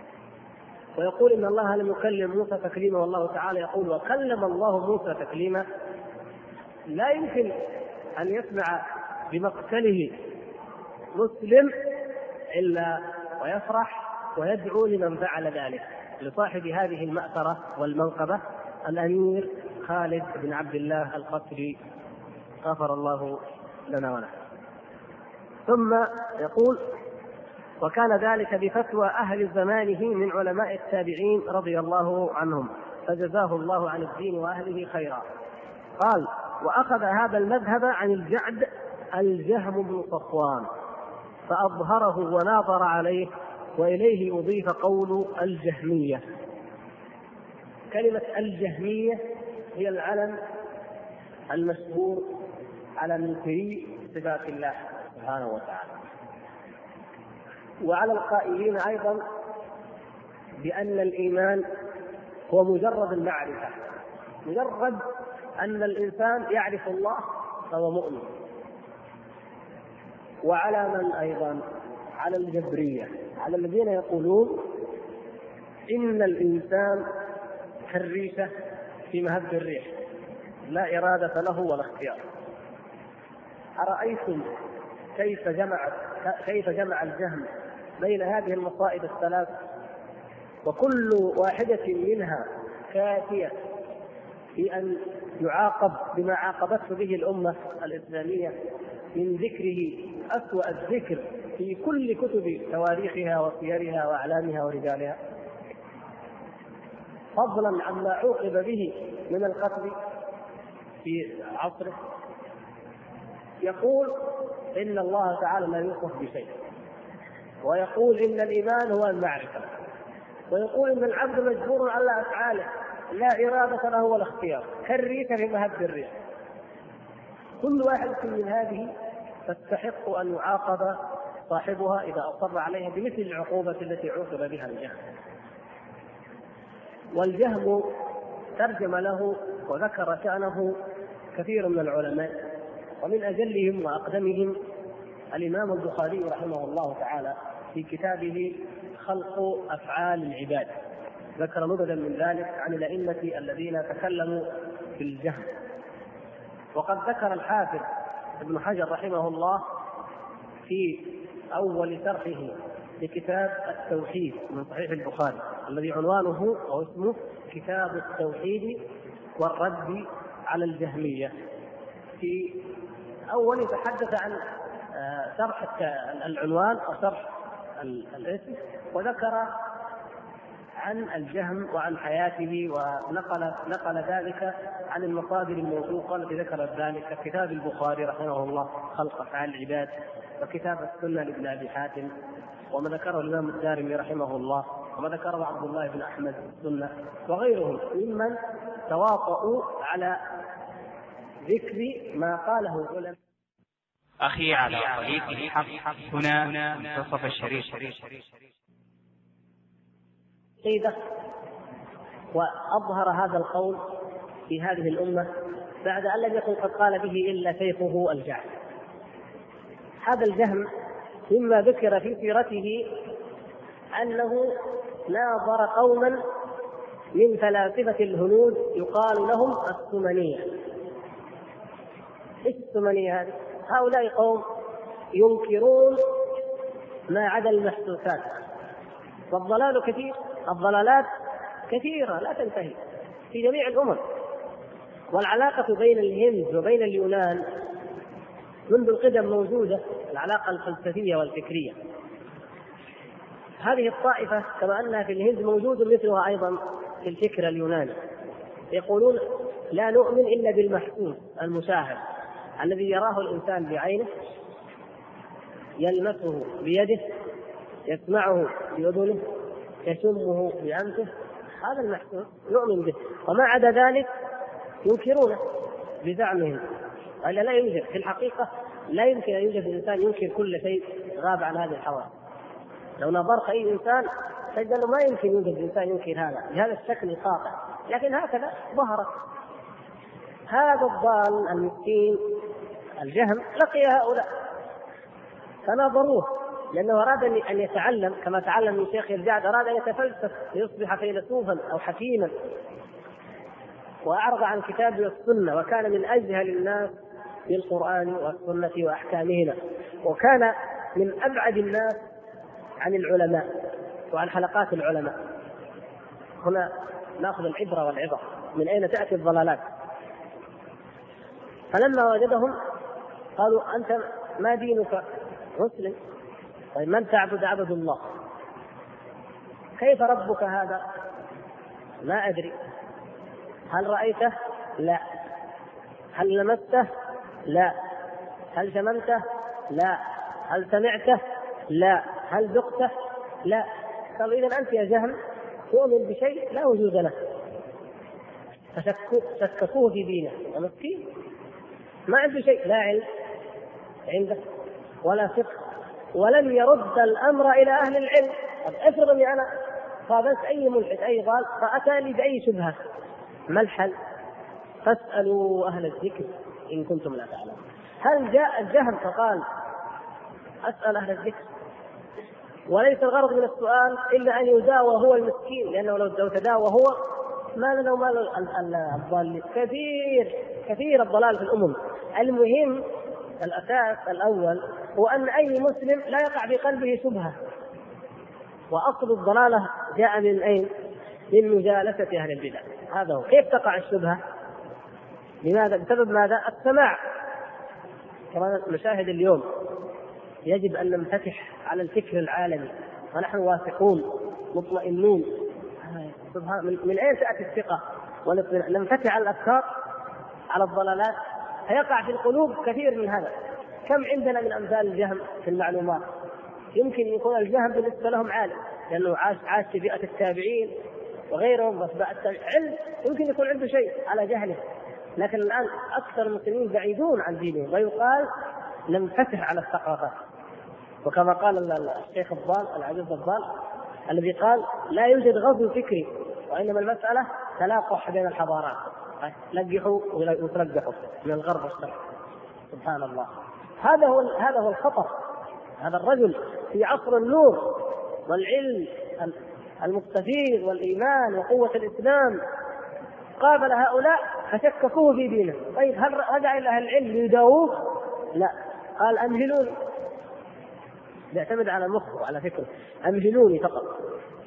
[SPEAKER 1] ويقول إن الله لم يكلم موسى تكليما، والله تعالى يقول وكلم الله موسى تكليما. لا يمكن أن يسمع بمقتله مسلم إلا ويفرح ويدعو لمن فعل ذلك، لصاحب هذه المأثرة والمنقبة الأمير خالد بن عبد الله القسري غفر الله لنا وله. ثم يقول وكان ذلك بفتوى أهل زمانه من علماء التابعين رضي الله عنهم فجزاه الله عن الدين وأهله خيرا. قال وأخذ هذا المذهب عن الجعد الجهم بن صفوان فأظهره وناظر عليه، وإليه أضيف قول الجهمية. كلمة الجهمية هي العلم المشهور على منكري صفات الله سبحانه وتعالى، وعلى القائلين أيضا بأن الإيمان هو مجرد المعرفة، مجرد أن الإنسان يعرف الله فهو مؤمن. وعلى من أيضا؟ على الجبرية، على الذين يقولون إن الإنسان كالريشة في مهب الريح لا إرادة له ولا اختيار. أرأيتم كيف جمع الجهم بين هذه المصائب الثلاث، وكل واحدة منها كافية في أن يعاقب بما عاقبته به الأمة الإسلامية من ذكره أسوأ الذكر في كل كتب تواريخها وسيرها وأعلامها ورجالها، فضلا عما عوقب به من القتل في عصره. يقول إن الله تعالى لا يوصف بشيء، ويقول إن الإيمان هو المعرفة، ويقول إن العبد مجبور على أفعاله لا إرادة له ولا اختيار كالريح في مهب الريح. كل واحد من هذه تستحق أن يعاقب صاحبها إذا أصر عليها بمثل العقوبة التي عوقب بها الجهم. والجهم ترجم له وذكر شأنه كثير من العلماء، ومن أجلهم وأقدمهم الإمام البخاري رحمه الله تعالى في كتابه خلق أفعال العباد، ذكر مبدا من ذلك عن الأئمة الذين تكلموا في الجهم. وقد ذكر الحافظ ابن حجر رحمه الله في أول شرحه لكتاب التوحيد من صحيح البخاري الذي عنوانه أو اسمه كتاب التوحيد والرد على الجهمية. في أول يتحدث عن شرح العنوان أو شرح الاسم، وذكر عن الجهم وعن حياته، ونقل ذلك عن المصادر الموثوقة التي ذكرت ذلك، كتاب البخاري رحمه الله خلق أفعال العباد، وكتاب السنة لابن أبي حاتم، وما ذكره الإمام الدارمي رحمه الله، وما ذكره عبد الله بن أحمد السنة، وغيرهم ممن تواطؤوا على ذكر ما قاله العلماء.
[SPEAKER 2] أخي على طريق الحق هنا منتصف الشريف.
[SPEAKER 1] قيدة وأظهر هذا القول في هذه الأمة بعد أن لم يكن قد قال به إلا شيخه الجهم. هذا الجهم مما ذكر في سيرته أنه ناظر قوما من فلاسفة الهنود يقال لهم السمنية. إيش السمنية هذه؟ هؤلاء قوم ينكرون ما عدا المحسوسات، والضلال كثير، الضلالات كثيرة لا تنتهي في جميع الأمم. والعلاقة بين الهند وبين اليونان منذ القدم موجودة، العلاقة الفلسفية والفكرية. هذه الطائفة كما أنها في الهند موجود مثلها أيضا في الفكر اليوناني، يقولون لا نؤمن إلا بالمحسوس المشاهد الذي يراه الإنسان بعينه، يلمسه بيده، يسمعه بأذنه، يشمه بأنفه، هذا المحسوس نؤمن به، وما عدا ذلك ينكرونه بزعمهم. وإلا لا يوجد في الحقيقة، لا يمكن أن يوجد إنسان ينكر كل شيء غاب عن هذه الحواس. لو نظرت أي إنسان تجد أنه ما يمكن يوجد إنسان ينكر هذا بهذا الشكل القاطع، لكن هكذا ظهرت. هذا الضال المسكين الجهم لقي هؤلاء فناظروه، لأنه أراد أن يتعلم كما تعلم من شيخ الجعد، أراد أن يتفلسف ليصبح فيلسوفا أو حكيما، وأعرض عن كتاب والسنة، وكان من أجهل الناس بالقرآن والسنة وأحكامهما، وكان من أبعد الناس عن العلماء وعن حلقات العلماء. هنا نأخذ العبرة والعظة من أين تأتي الضلالات. فلما وجدهم قالوا أنت ما دينك؟ مسلم. طيب من تعبد؟ عبد الله. كيف ربك هذا؟ ما أدري. هل رأيته؟ لا. هل لمسته؟ لا. هل شممته؟ لا. هل سمعته؟ لا. هل ذقته؟ لا. قالوا إذن أنت يا جهم تؤمن بشيء لا وجود له. فشككوه في دينه، ومسكين ما عنده شيء، لا علم عنده ولا فقه، ولم يرد الأمر إلى أهل العلم. افرض أني أنا قابلت أي ملحد أي ضال فأتى لي بأي شبهة، ما الحل؟ فاسألوا أهل الذكر إن كنتم لا تعلمون. هل جاء الجهم فقال أسأل أهل الذكر؟ وليس الغرض من السؤال إلا أن يداوى هو المسكين، لأنه لو تداوى هو ما لنا وما الضال. كثير الضلال في الأمم. المهم الأساس الأول هو أن أي مسلم لا يقع في قلبه شبهة، وأصل الضلالة جاء من أين؟ من مجالسة أهل البدع. هذا هو. كيف تقع الشبهة؟ لماذا؟ بسبب ماذا؟ السماع. كما نشاهد اليوم يجب أن ننفتح على الفكر العالمي، ونحن واثقون مطمئنون. من أين تأتي الثقة؟ وننفتح على الأفكار، على الضلالات، فيقع في القلوب كثير من هذا. كم عندنا من أمثال الجهم في المعلومات؟ يمكن يكون الجهم بالنسبة لهم عالم، لأنه عاش في بيئة التابعين وغيرهم وأتباع التابعين، يمكن يكون عنده شيء على جهله. لكن الآن أكثر المسلمين بعيدون عن دينهم، ويقال ننفتح على الثقافات. وكما قال الشيخ الضال العزيز الضال الذي قال لا يوجد غزو فكري، وإنما المسألة تلاقح بين الحضارات، لقحوا وتلقحوا من الغرب والشرق. سبحان الله. هذا هو الخطر. هذا الرجل في عصر النور والعلم المستفيض والإيمان وقوة الإسلام قابل هؤلاء فشككوه في دينه. طيب هل رجع إلى أهل العلم ليداووه؟ لا. قال أمهلوني، يعتمد على مخه وعلى فكره، أمهلوني فقط.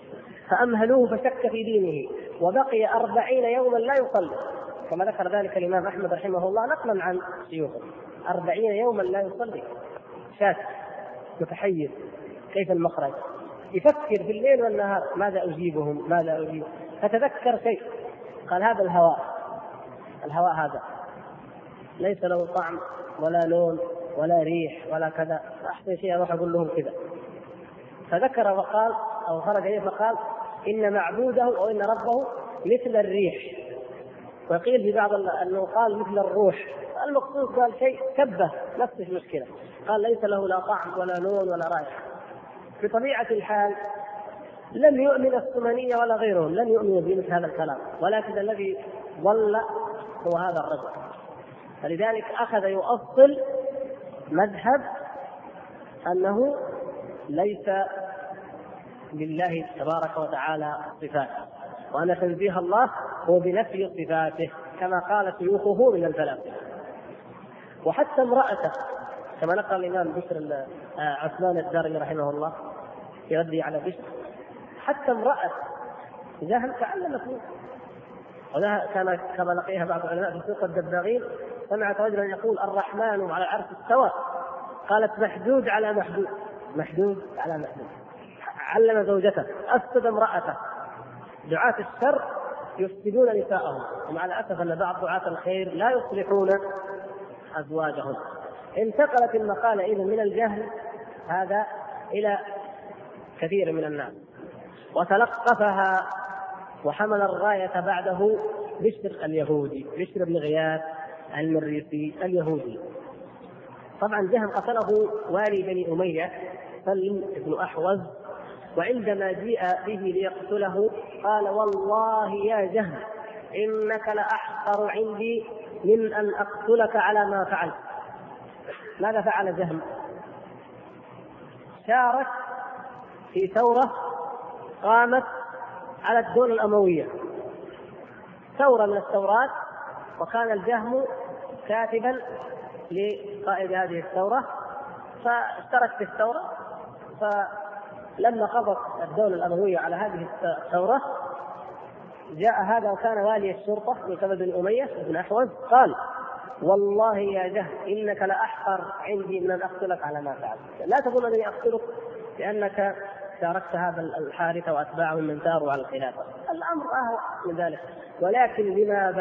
[SPEAKER 1] فأمهلوه فشك في دينه وبقي 40 يوما لا يصلي، كما ذكر ذلك الإمام أحمد رحمه الله نقلا عن شيوخه. 40 يوما لا يصلي، شاك متحير كيف المخرج، يفكر في الليل والنهار ماذا أجيبهم ماذا أجيب، فتذكر شيء قال هذا الهواء هذا ليس له طعم ولا لون ولا ريح ولا كذا، أحسن شيء أروح أقول لهم كذا. فذكر وقال أو خرج إليه فقال إن معبوده أو إن ربه مثل الريح، وقيل في بعض أنه قال مثل الروح، المقصود قال شيء شبه نفس المشكلة، قال ليس له لا طعم ولا لون ولا رائحة. بطبيعة الحال لم يؤمن السمنية ولا غيرهم، لم يؤمنوا بمثل هذا الكلام، ولكن الذي ضل هو هذا الرجل. فلذلك أخذ يؤصل مذهب أنه ليس لله تبارك وتعالى صفات، وأن تنزيه الله هو بنفي صفاته كما قال شيوخه من الفلاسفة. وحتى امرأته كما نقل الإمام بشر عثمان الدارمي رحمه الله في رده على بشر، حتى امرأة جهل تعلمت منه. وذا كان كما لقيها بعض العلماء في سوق الدباغين، سمعت رجلا يقول الرحمن على العرش استوى، قالت محدود على محدود، محدود على محدود. علم زوجته، أفسد امرأته. دعاة الشر يفسدون نساءهم، ومع الأسف أن بعض دعاة الخير لا يصلحون أزواجهم. انتقلت المقالة إذن من الجهل هذا إلى كثير من الناس، وتلقفها وحمل الراية بعده بشر اليهودي، بشر بن غياث المريسي اليهودي. طبعا جهم قتله والي بني أمية سلم بن أحوز، وعندما جيء به ليقتله قال والله يا جهم إنك لأحقر عندي من أن أقتلك على ما فعلت. ماذا فعل جهم؟ شارك في ثورة قامت على الدولة الأموية، ثورة من الثورات، وكان الجهم كاتبا لقائد هذه الثورة، فاشترك في الثورة. فلما قضت الدولة الأموية على هذه الثورة جاء هذا وكان والي الشرطة من قبل بن أمية بن أحوز، قال والله يا جهم إنك لأحقر عندي من أن أقتلك على ما فعلت، لا تظن أنني أقتلك لأنك شاركت هذا الحارث وأتباعه من ثاروا على الخلافة، الأمر أهون من ذلك، ولكن لما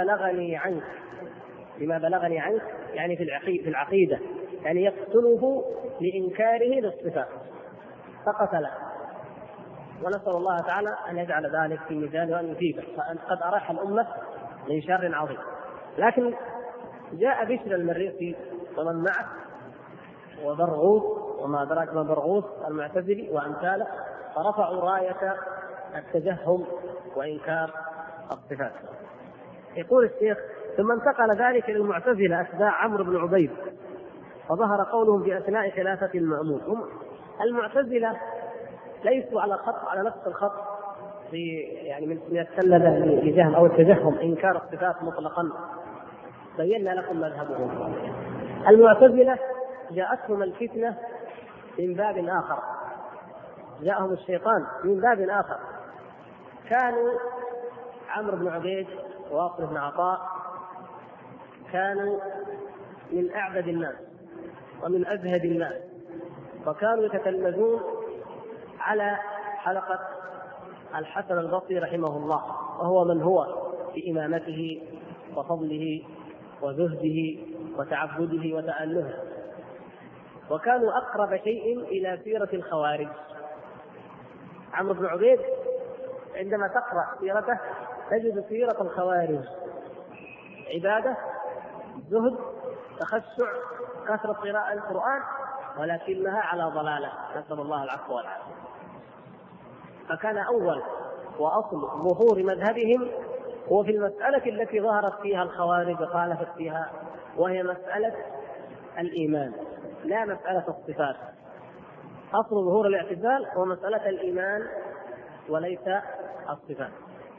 [SPEAKER 1] بلغني عنك يعني في العقيدة، يعني يقتله لإنكاره للصفات فقتله. ونسأل الله تعالى أن يجعل ذلك في ميزان وأن يثيبه، فقد أراح الأمة من شر عظيم. لكن جاء بشر المريسي ومن معه وبرغوث وما أدراك ما برغوث المعتزلي وأمثاله، فرفعوا راية التجهم وإنكار الصفات. يقول الشيخ ثم انتقل ذلك للمعتزلة أتباع عمرو بن عبيد، فظهر قولهم في أثناء خلافة المأمون. هم المعتزلة ليسوا على نفس الخط في يعني من السلة لجهم أو التجهم إنكار الصفات مطلقا، بينا لكم مذهبهم. المعتزلة جاءتهم الفتنة من باب آخر، جاءهم الشيطان من باب آخر. كانوا عمرو بن عبيد وواصل بن عطاء كانوا من أعبد الناس ومن أزهد الناس، وكانوا يتتلمذون على حلقة الحسن البصري رحمه الله، وهو من هو في إمامته وفضله وزهده وتعبده وتألهه. وكانوا أقرب شيء إلى سيرة الخوارج. عمرو بن عبيد عندما تقرأ سيرته تجد سيرة الخوارج: عبادة، زهد، تخشع، كثرة قراءة القرآن، ولكنها على ضلالة، نسأل الله العفو والعافية. فكان أول وأصل ظهور مذهبهم هو في المسألة التي ظهرت فيها الخوارج وخالفت فيها، وهي مسألة الإيمان لا مسألة الصفات. أصل ظهور الاعتزال هو مسألة الإيمان وليس الصفات،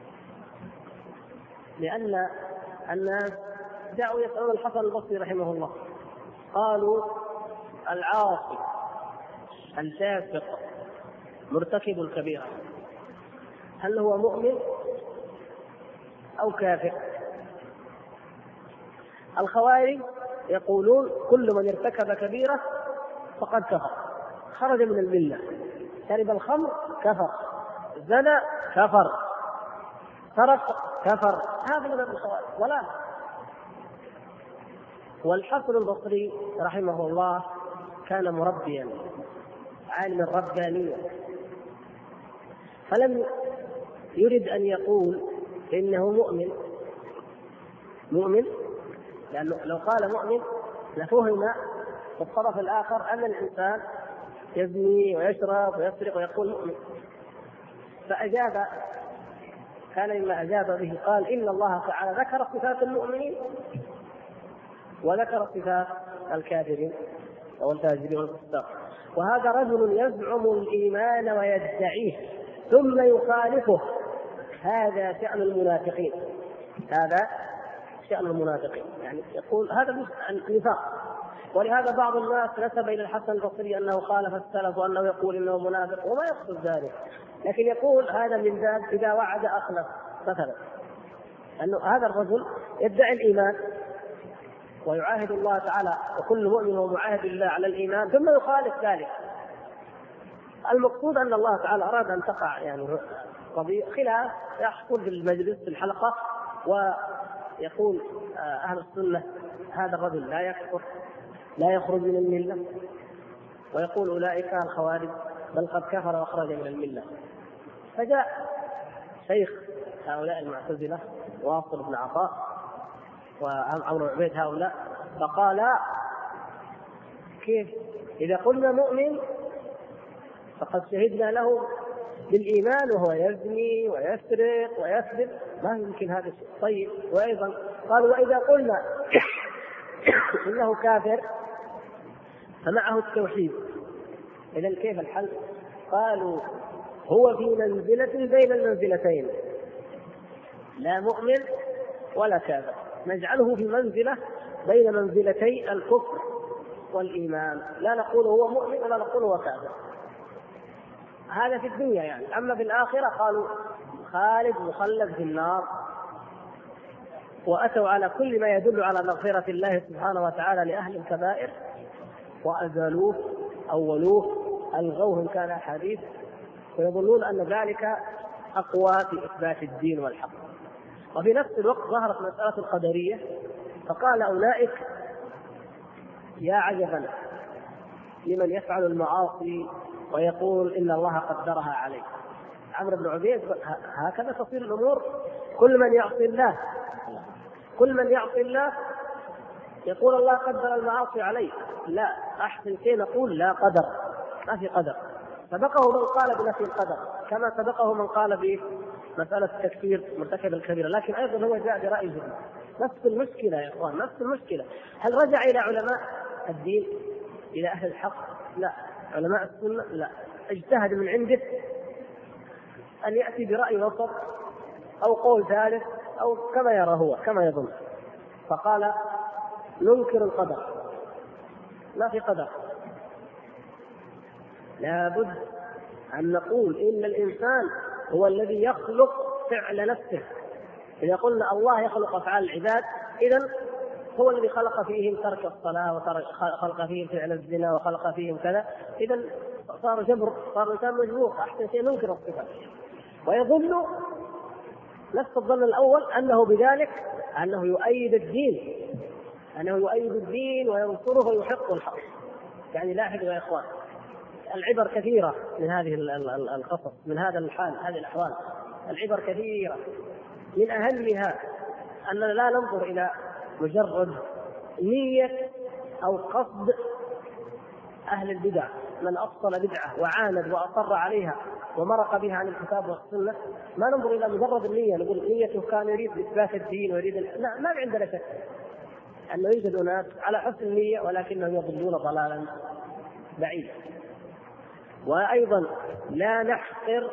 [SPEAKER 1] لأن الناس جاءوا يسألون الحسن البصري رحمه الله، قالوا العاصي الفاسق مرتكب الكبيرة هل هو مؤمن أو كافر؟ الخوارج يقولون كل من ارتكب كبيرة فقد كفر، خرج من الملة. شرب الخمر كفر، زنى كفر، سرق كفر. هذا مذهب الخوارج. ولا والحسن البصري رحمه الله كان مربيا عالما ربانيا، فلم يرد أن يقول إنه مؤمن، لأنه لو قال مؤمن لفهم في الطرف الآخر أن الإنسان يزني ويشرب ويسرق ويقول مؤمن. فأجاب، كان مما أجاب به قال إن الله تعالى ذكر صفات المؤمنين وذكر صفات الكافرين والفاجرين والفساق، وهذا رجل يزعم الإيمان ويدعيه ثم يخالفه، هذا شأن المنافقين، هذا شأن المنافقين. يعني يقول هذا النفاق. ولهذا بعض الناس نسب إلى الحسن البصري أنه خالف السلف وأنه يقول إنه منافق، وما يقصد ذلك، لكن يقول هذا من باب إذا وعد أخلف مثلا، أنه هذا الرجل يدعي الإيمان ويعاهد الله تعالى، وكل مؤمن هو معاهد الله على الإيمان، ثم يخالف ذلك. المقصود أن الله تعالى أراد أن تقع يعني قضية خلاف يحصل في المجلس في الحلقة، ويقول أهل السنة هذا الرجل لا يكفر لا يخرج من الملة، ويقول أولئك الخوارج بل قد كفر وخرج من الملة. فجاء شيخ هؤلاء المعتزلة واصل بن عطاء وعمرو بن عبيد هؤلاء، فقال كيف إذا قلنا مؤمن فقد شهدنا له بالإيمان وهو يزني ويسرق ويكذب، ما يمكن هذا الشيء. طيب وأيضا قال وإذا قلنا إنه كافر فمعه التوحيد، إذن كيف الحل؟ قالوا هو في منزلة بين المنزلتين، لا مؤمن ولا كافر، نجعله في منزلة بين منزلتي الكفر والإيمان، لا نقول هو مؤمن ولا نقول هو كافر. هذا في الدنيا يعني. أما في الآخرة قالوا خالد مخلد في النار، وأتوا على كل ما يدل على مغفرة الله سبحانه وتعالى لأهل الكبائر وأزالوه أولوه ألغوه إن كان حديث، ويظنون أن ذلك أقوى في إثبات الدين والحق. وفي نفس الوقت ظهرت مسألة القدرية، فقال أولئك يا عجبا لمن يفعل المعاصي ويقول إن الله قدرها عليه. عمرو بن عبيد هكذا تصير الأمور، كل من يعصي الله يقول الله قدر المعاصي عليه. لا، أحسن شيء نقول لا قدر، ما في قدر. سبقه من قال بنفي القدر كما سبقه من قال بمسألة التكفير مرتكب الكبيرة، لكن أيضا هو جاء برأيه. نفس المشكلة يا إخوان، نفس المشكلة. هل رجع إلى علماء الدين إلى أهل الحق؟ لا. علماء السنة؟ لا. اجتهد من عنده أن يأتي برأي وسط أو قول ثالث أو كما يرى هو كما يظن، فقال ننكر القدر، لا في قدر. لابد أن نقول إن الإنسان هو الذي يخلق فعل نفسه. إذا قلنا الله يخلق أفعال العباد، إذن هو الذي خلق فيهم ترك الصلاة وخلق فيهم فعل الزنا وخلق فيهم كذا، إذن صار جبر، صار إنسان مجبور. أحسن شيء ننكر الصفات. ويظن نفس الظن الأول أنه بذلك أنه يؤيد الدين وينصره ويحق الحق. يعني لاحظوا يا إخوان، العبر كثيرة من هذه القصص، من هذا الحال، هذه الأحوال العبر كثيرة. من أهمها أننا لا ننظر إلى مجرد نية أو قصد أهل البدع، من أصل بدعة وعاند وأصر عليها ومرق بها عن الكتاب والسنة، ما ننظر إلى مجرد النية نقول نيته كان يريد إثبات الدين ويريد لا، ما عندنا شك أنه يوجد ناس على حسن النية ولكنهم يضلون ضلالا بعيدا. وأيضا لا نحقر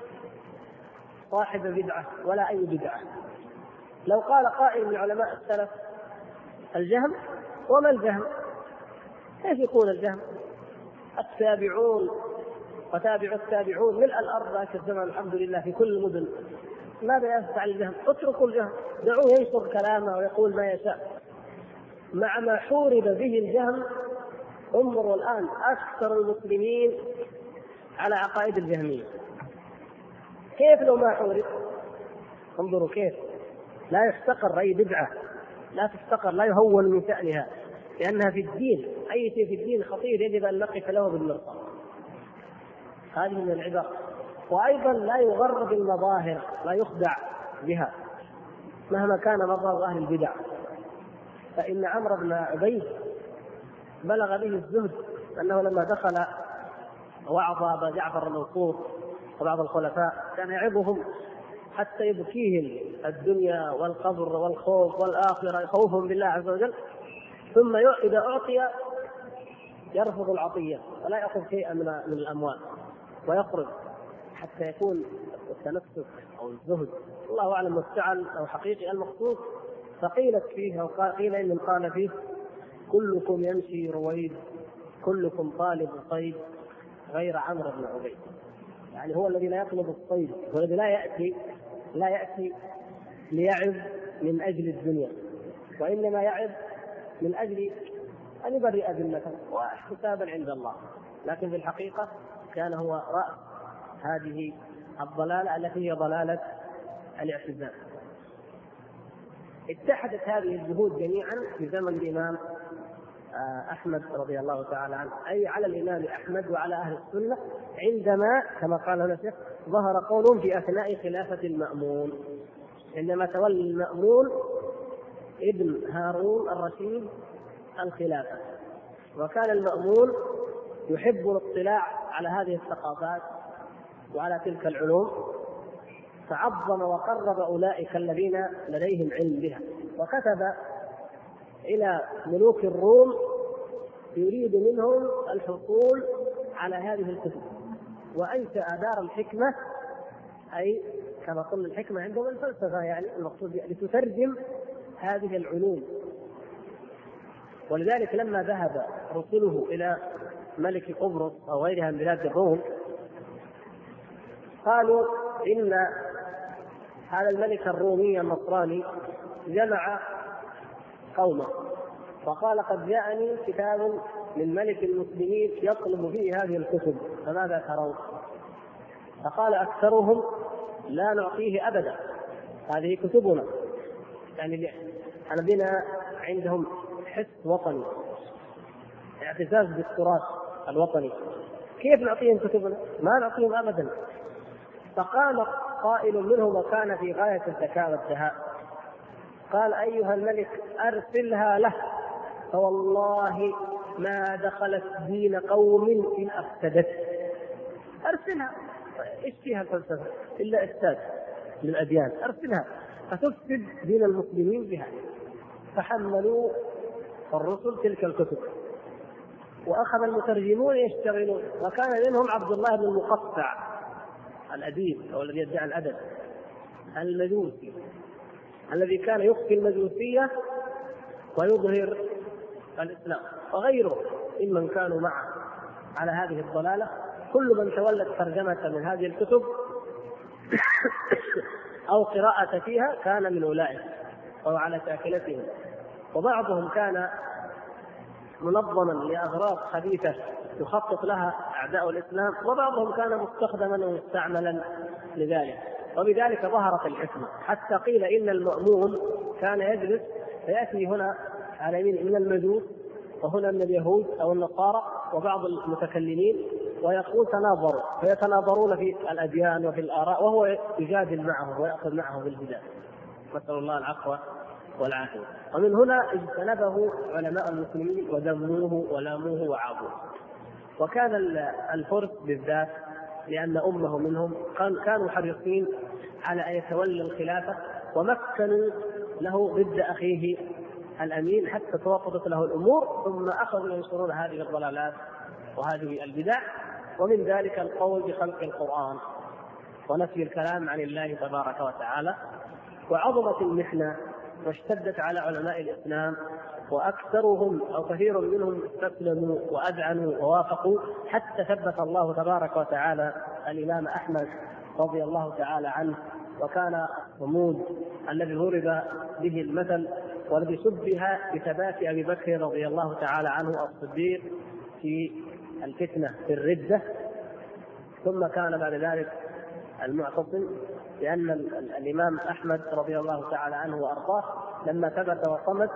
[SPEAKER 1] صاحب بدعة ولا أي بدعة. لو قال قائل من علماء السلف الجهم، وما الجهم؟ كيف يكون الجهم؟ التابعون وتابعوا التابعون ملء الأرض ذاك الزمن الحمد لله في كل المدن. ماذا يفعل الجهم؟ اتركوا الجهم، دعوه ينشر كلامه ويقول ما يشاء. مع ما حورب به الجهم انظروا الآن أكثر المسلمين على عقائد الجهمية. كيف لو ما حورب؟ انظروا كيف لا يحتقر أي بدعة، لا تحتقر، لا يهون من شأنها، لأنها في الدين. أي شيء في الدين خطير يجب أن نقف له بالمرصاد. هذه من العبر. وأيضا لا يغر بالمظاهر، لا يخدع بها مهما كان مظهر أهل البدع. فإن عمرو بن عبيد بلغ به الزهد أنه لما دخل وعظ أبا جعفر المنصور وبعض الخلفاء كان يعظهم حتى يبكيهم الدنيا والقبر والخوف والآخرة، خوفهم بالله عز وجل. ثم إذا أعطي يرفض العطية ولا يأخذ شيئا من الأموال ويقرض حتى يكون التنفس أو الزهد الله أعلم مفتعل أو حقيقي المقصود. فقيلت فيه أو قيل إن قال فيه: كلكم يمشي رويد كلكم طالب صيد غير عمرو بن عبيد. يعني هو الذي لا يطلب الصيد، هو الذي لا يأتي ليعظ من أجل الدنيا، وإنما يعظ من أجل أن يبرئ ذمته واحتسابا عند الله. لكن في الحقيقة كان هو رأس هذه الضلالة التي هي ضلالة الاعتزال. اتحدت هذه الجهود جميعا في زمن الإمام أحمد رضي الله تعالى عنه، أي على الإمام أحمد وعلى أهل السنة، عندما كما قال هنا الشيخ ظهر قولهم في أثناء خلافة المأمون، عندما تولى المأمون ابن هارون الرشيد الخلافة. وكان المأمون يحب الاطلاع على هذه الثقافات وعلى تلك العلوم، فعظم وقرب أولئك الذين لديهم علم بها، وكتب إلى ملوك الروم يريد منهم الحصول على هذه الكتب، وأنشأ دار الحكمة، أي كما قلنا الحكمة عندهم الفلسفة، يعني المقصود لتترجم هذه العلوم. ولذلك لما ذهب رسله إلى ملك قبرص أو غيرها من بلاد الروم قالوا إن هذا الملك الرومي النصراني جمع قومه وقال: قد جاءني كتاب من ملك المسلمين يطلب فيه هذه الكتب، فماذا ترون؟ فقال أكثرهم: لا نعطيه أبدا، هذه كتبنا. يعني الذين عندهم حس وطني، اعتزاز بالتراث الوطني، كيف نعطيهم كتبنا؟ ما نعطيهم أبدا. فقال قائل منهم وكان في غاية الذكاء والدهاء، قال: أيها الملك أرسلها له، فوالله ما دخلت دين قوم إن أفسدت. أرسلها، إيش فيها الفلسفة إلا إفساد للأديان، أرسلها فتفسد دين المسلمين بها. فحملوا الرسل تلك الكتب، وأخذ المترجمون يشتغلون، وكان منهم عبد الله بن المقطع الأديب أو الذي يدعي الأدب المجوسي، الذي كان يخفي المجوسية ويظهر الإسلام، وغيره ممن كانوا معه على هذه الضلالة. كل من تولت ترجمة من هذه الكتب أو قراءة فيها كان من أولئك أو على شاكلتهم. وبعضهم كان منظما لأغراض خبيثة يخطط لها أعداء الإسلام، وبعضهم كان مستخدما ومستعملا لذلك. وبذلك ظهرت الحكمة، حتى قيل إن المأمون كان يجلس فيأتي هنا على يمين من المجوس وهنا من اليهود أو النصارى وبعض المتكلمين، ويقول تناظروا، فيتناظرون في الأديان وفي الآراء، وهو يجادل معهم ويأخذ معهم بالجدال، نسأل الله العفو والعافية. ومن هنا اجتنبه علماء المسلمين وذموه ولاموه وعابوه. وكان الفرس بالذات لأن أمه منهم كانوا حريصين على أن يتولوا الخلافة، ومكنوا له ضد أخيه الأمين حتى توافقت له الأمور، ثم أخذوا ينشرون هذه الضلالات وهذه البدع. ومن ذلك القول بخلق القرآن ونفي الكلام عن الله تبارك وتعالى. وعظمت المحنة واشتدت على علماء الإسلام، وأكثرهم أو كثير منهم استسلموا وأذعنوا ووافقوا، حتى ثبت الله تبارك وتعالى الإمام أحمد رضي الله تعالى عنه، وكان الصمود الذي ضرب به المثل والذي شبه بثبات أبي بكر رضي الله تعالى عنه الصديق في الفتنة في الردة. ثم كان بعد ذلك المعتصم، لأن الإمام أحمد رضي الله تعالى عنه وأرضاه لما ثبت وصمد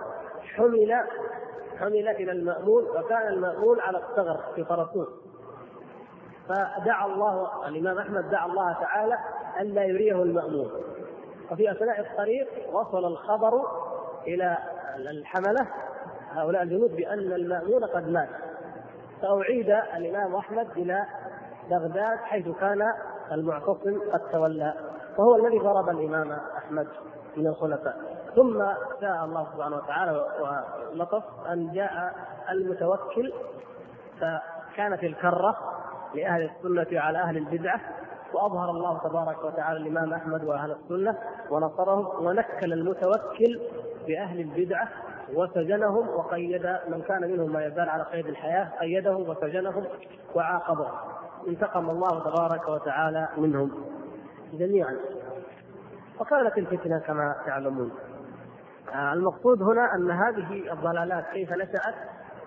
[SPEAKER 1] حمل إلى المأمون، وكان المأمون على الثغر في طرطوس، فدعا الله الإمام أحمد دعا الله تعالى أن لا يريه المأمون. وفي أثناء الطريق وصل الخبر إلى الحملة هؤلاء الجنود بأن المأمون قد مات، فأعيد الإمام أحمد إلى بغداد حيث كان المعتصم قد تولى، وهو الذي ضرب الإمام أحمد من الخلفاء. ثم شاء الله سبحانه وتعالى ولطف أن جاء المتوكل، فكانت الكرة لأهل السنة على أهل البدعة، وأظهر الله تبارك وتعالى الإمام أحمد وأهل السنة ونصرهم، ونكل المتوكل بأهل البدعة وسجنهم، وقيد من كان منهم ما يزال على قيد الحياة، قيدهم وسجنهم وعاقبهم. انتقم الله تبارك وتعالى منهم جميعا. وكانت الفتنة كما تعلمون. المقصود هنا أن هذه الضلالات كيف نشأت،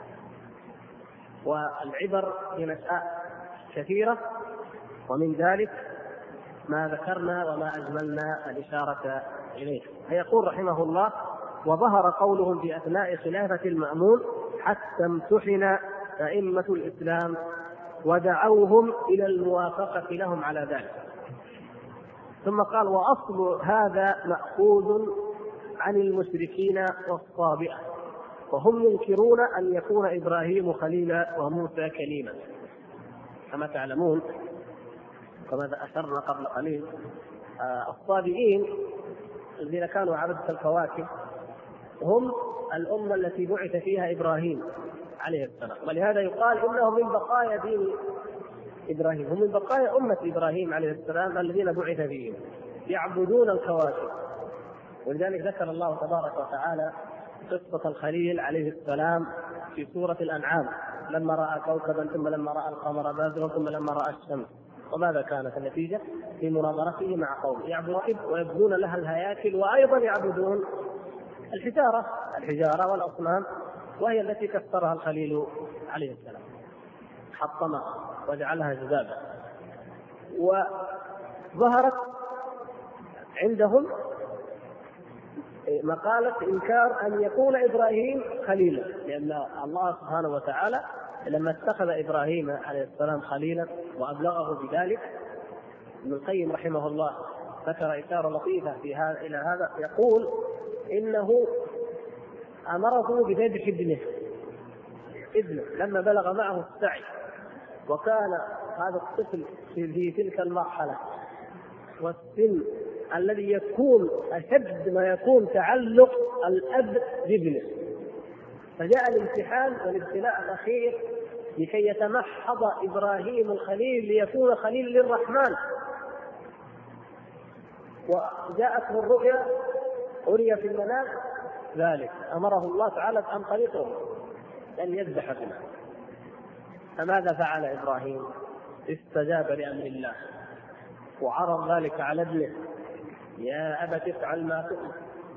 [SPEAKER 1] والعبر في نشأة كثيرة، ومن ذلك ما ذكرنا وما أجملنا الإشارة إليه. فيقول رحمه الله: وظهر قولهم في أثناء خلافة المأمون حتى امتحن أئمة الإسلام ودعوهم إلى الموافقة لهم على ذلك. ثم قال: وأصل هذا مأخوذ عن المشركين والصابئة، وهم ينكرون أن يكون إبراهيم خليلا وموسى كليما. كما تعلمون كما أشرنا قبل قليل، الصابئين الذين كانوا عبدة الكواكب هم الأمة التي بعث فيها إبراهيم عليه السلام، ولهذا يقال إنهم من بقايا دين إبراهيم، هم من بقايا أمة إبراهيم عليه السلام الذين بعث فيهم، يعبدون الكواكب. ولذلك ذكر الله تبارك وتعالى قصة الخليل عليه السلام في سورة الأنعام، لما رأى كوكبا ثم لما رأى القمر بازغا ثم لما رأى الشمس. وماذا كانت النتيجة في مناظرته مع قوم يعبدون ويبنون لها الهياكل، وأيضا يعبدون الحجارة والأصنام، وهي التي كسرها الخليل عليه السلام، حطمها وجعلها جذابا. وظهرت عندهم مقالة إنكار أن يكون إبراهيم خليلا، لأن الله سبحانه وتعالى لما اتخذ إبراهيم عليه السلام خليلا وأبلغه بذلك، ابن القيم رحمه الله ذكر إشارة لطيفة إلى هذا، يقول إنه أمره بذبح ابنه لما بلغ معه السعي، وكان هذا الطفل في تلك المرحلة والسن الذي يكون أشد ما يكون تعلق الأب بابنه، فجاء الامتحان والابتلاء الأخير لكي يتمحض إبراهيم الخليل ليكون خليل للرحمن. وجاءته الرؤيا أري في المنام ذلك، أمره الله تعالى عن طريقه أن يذبح ابنه. فماذا فعل إبراهيم؟ استجاب لأمر الله وعرض ذلك على ابنه: يا أبت افعل ما تؤمر.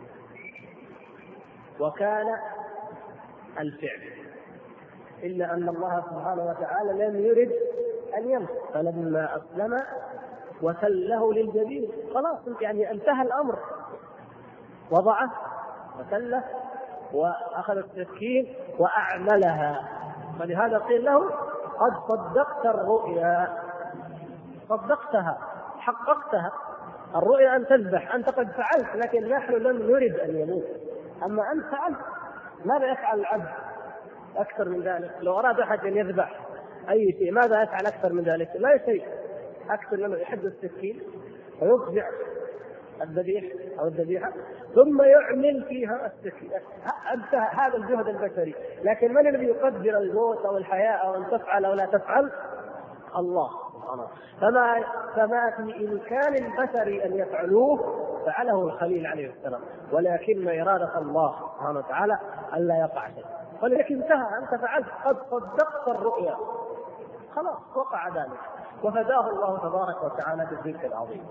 [SPEAKER 1] وكان الفعل، إلا أن الله سبحانه وتعالى لم يرد أن يمس، فلما أسلم وتله للجبين، خلاص يعني انتهى الأمر، وضعه وتله وأخذ السكين وأعملها. فلهذا قيل له: قد صدقت الرؤيا، صدقتها، حققتها. الرؤيا أن تذبح، أنت قد فعلت، لكن نحن لم نرد أن يموت، أما أنت فعلت. ماذا يفعل العبد أكثر من ذلك؟ لو أراد أحد أن يذبح أي شيء ماذا يفعل أكثر من ذلك؟ لا شيء أكثر من يحد السكين ويضجع الذبيح أو الذبيحة ثم يعمل فيها السكين. هذا الجهد البشري، لكن من الذي يقدر الموت أو الحياة أو أن تفعل أو لا تفعل؟ الله. فما في إمكان البشر أن يفعلوه
[SPEAKER 3] فعله الخليل عليه السلام، ولكن إرادة الله سبحانه وتعالى ألا يقع شيء. ولكن انتهى، أنت فعلت، قد صدقت الرؤيا، خلاص وقع ذلك، وفداه الله تبارك وتعالى بالذكر العظيم.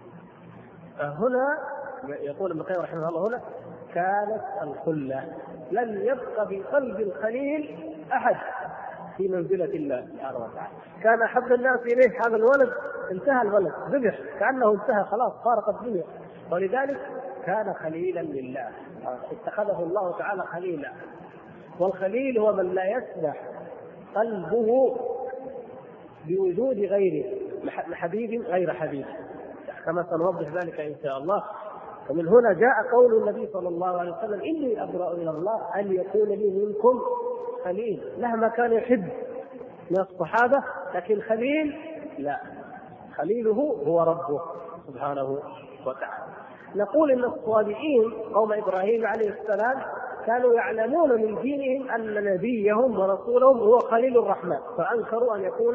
[SPEAKER 3] هنا يقول ابن القيم رحمه الله هنا كانت الخلة، لن يبقى في قلب الخليل أحد في منزلة الله سبحانه وتعالى. كان أحب الناس إليه هذا الولد، انتهى الولد ذبح كأنه انتهى خلاص فارق الدنيا، ولذلك كان خليلا لله، اتخذه الله تعالى خليلا. والخليل هو من لا يسمح قلبه بوجود غيره، حبيب غير حبيب، كما سنوضح ذلك إن شاء الله. ومن هنا جاء قول النبي صلى الله عليه وسلم: إني أبرأ إلى الله أن يكون لي منكم خليل. مهما كان يحب من الصحابة، لكن خليل لا، خليله هو ربه سبحانه وتعالى. نقول إن الصالحين قوم إبراهيم عليه السلام كانوا يعلمون من دينهم أن نبيهم ورسولهم هو خليل الرحمن، فأنكروا أن يكون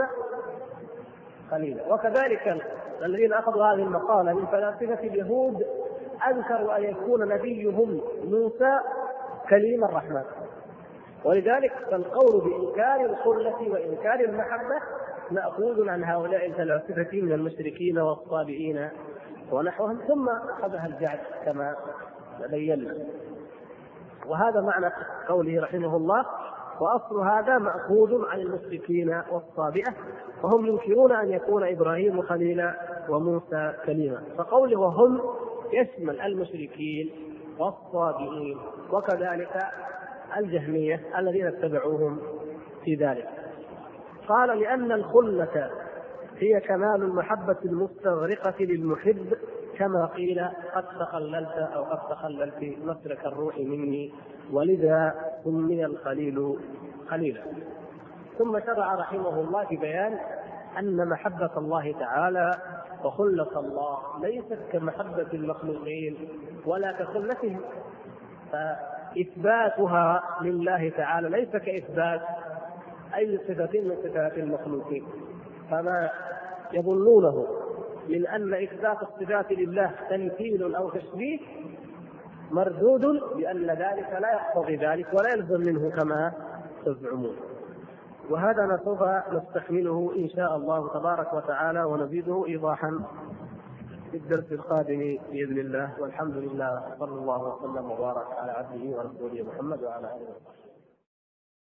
[SPEAKER 3] خليلا. وكذلك الذين أخذوا هذه المقالة من فلاسفة اليهود أنكروا أن يكون نبيهم موسى كليم الرحمن. ولذلك فالقول بإنكار الخلة وإنكار المحبة مأخوذ عن هؤلاء الفلاسفة من المشركين والصابئين ونحوهم، ثم أخذها الجعد كما بينا. وهذا معنى قوله رحمه الله: وأصل هذا مأخوذ عن المشركين والصابئة، وهم ينكرون أن يكون إبراهيم خليلا وموسى كليما. فقوله وهم يشمل المشركين والصابئين وكذلك الجهمية الذين اتبعوهم في ذلك. قال: لأن الخلة هي كمال المحبة المستغرقة للمحب، كما قيل: قد تخللت أو قد تخللت مسلك الروح مني، ولذا سمي الخليل خليلا. ثم شرع رحمه الله في بيان أن محبة الله تعالى وخلة الله ليست كمحبة المخلوقين ولا كخلتهم، فإثباتها لله تعالى ليس كإثبات أي صفة من صفات المخلوقين. فما يظنونه من أن إثبات الصفات لله تمثيل أو تشبيه مردود، لأن ذلك لا يقتضي ذلك ولا يلزم منه كما تزعمون. وهذا سوف نستكمله إن شاء الله تبارك وتعالى ونزيده إيضاحا في الدرس القادم بإذن الله. والحمد لله، صلى الله وسلم وبارك على عبده ورسوله محمد وعلى آله وصحبه.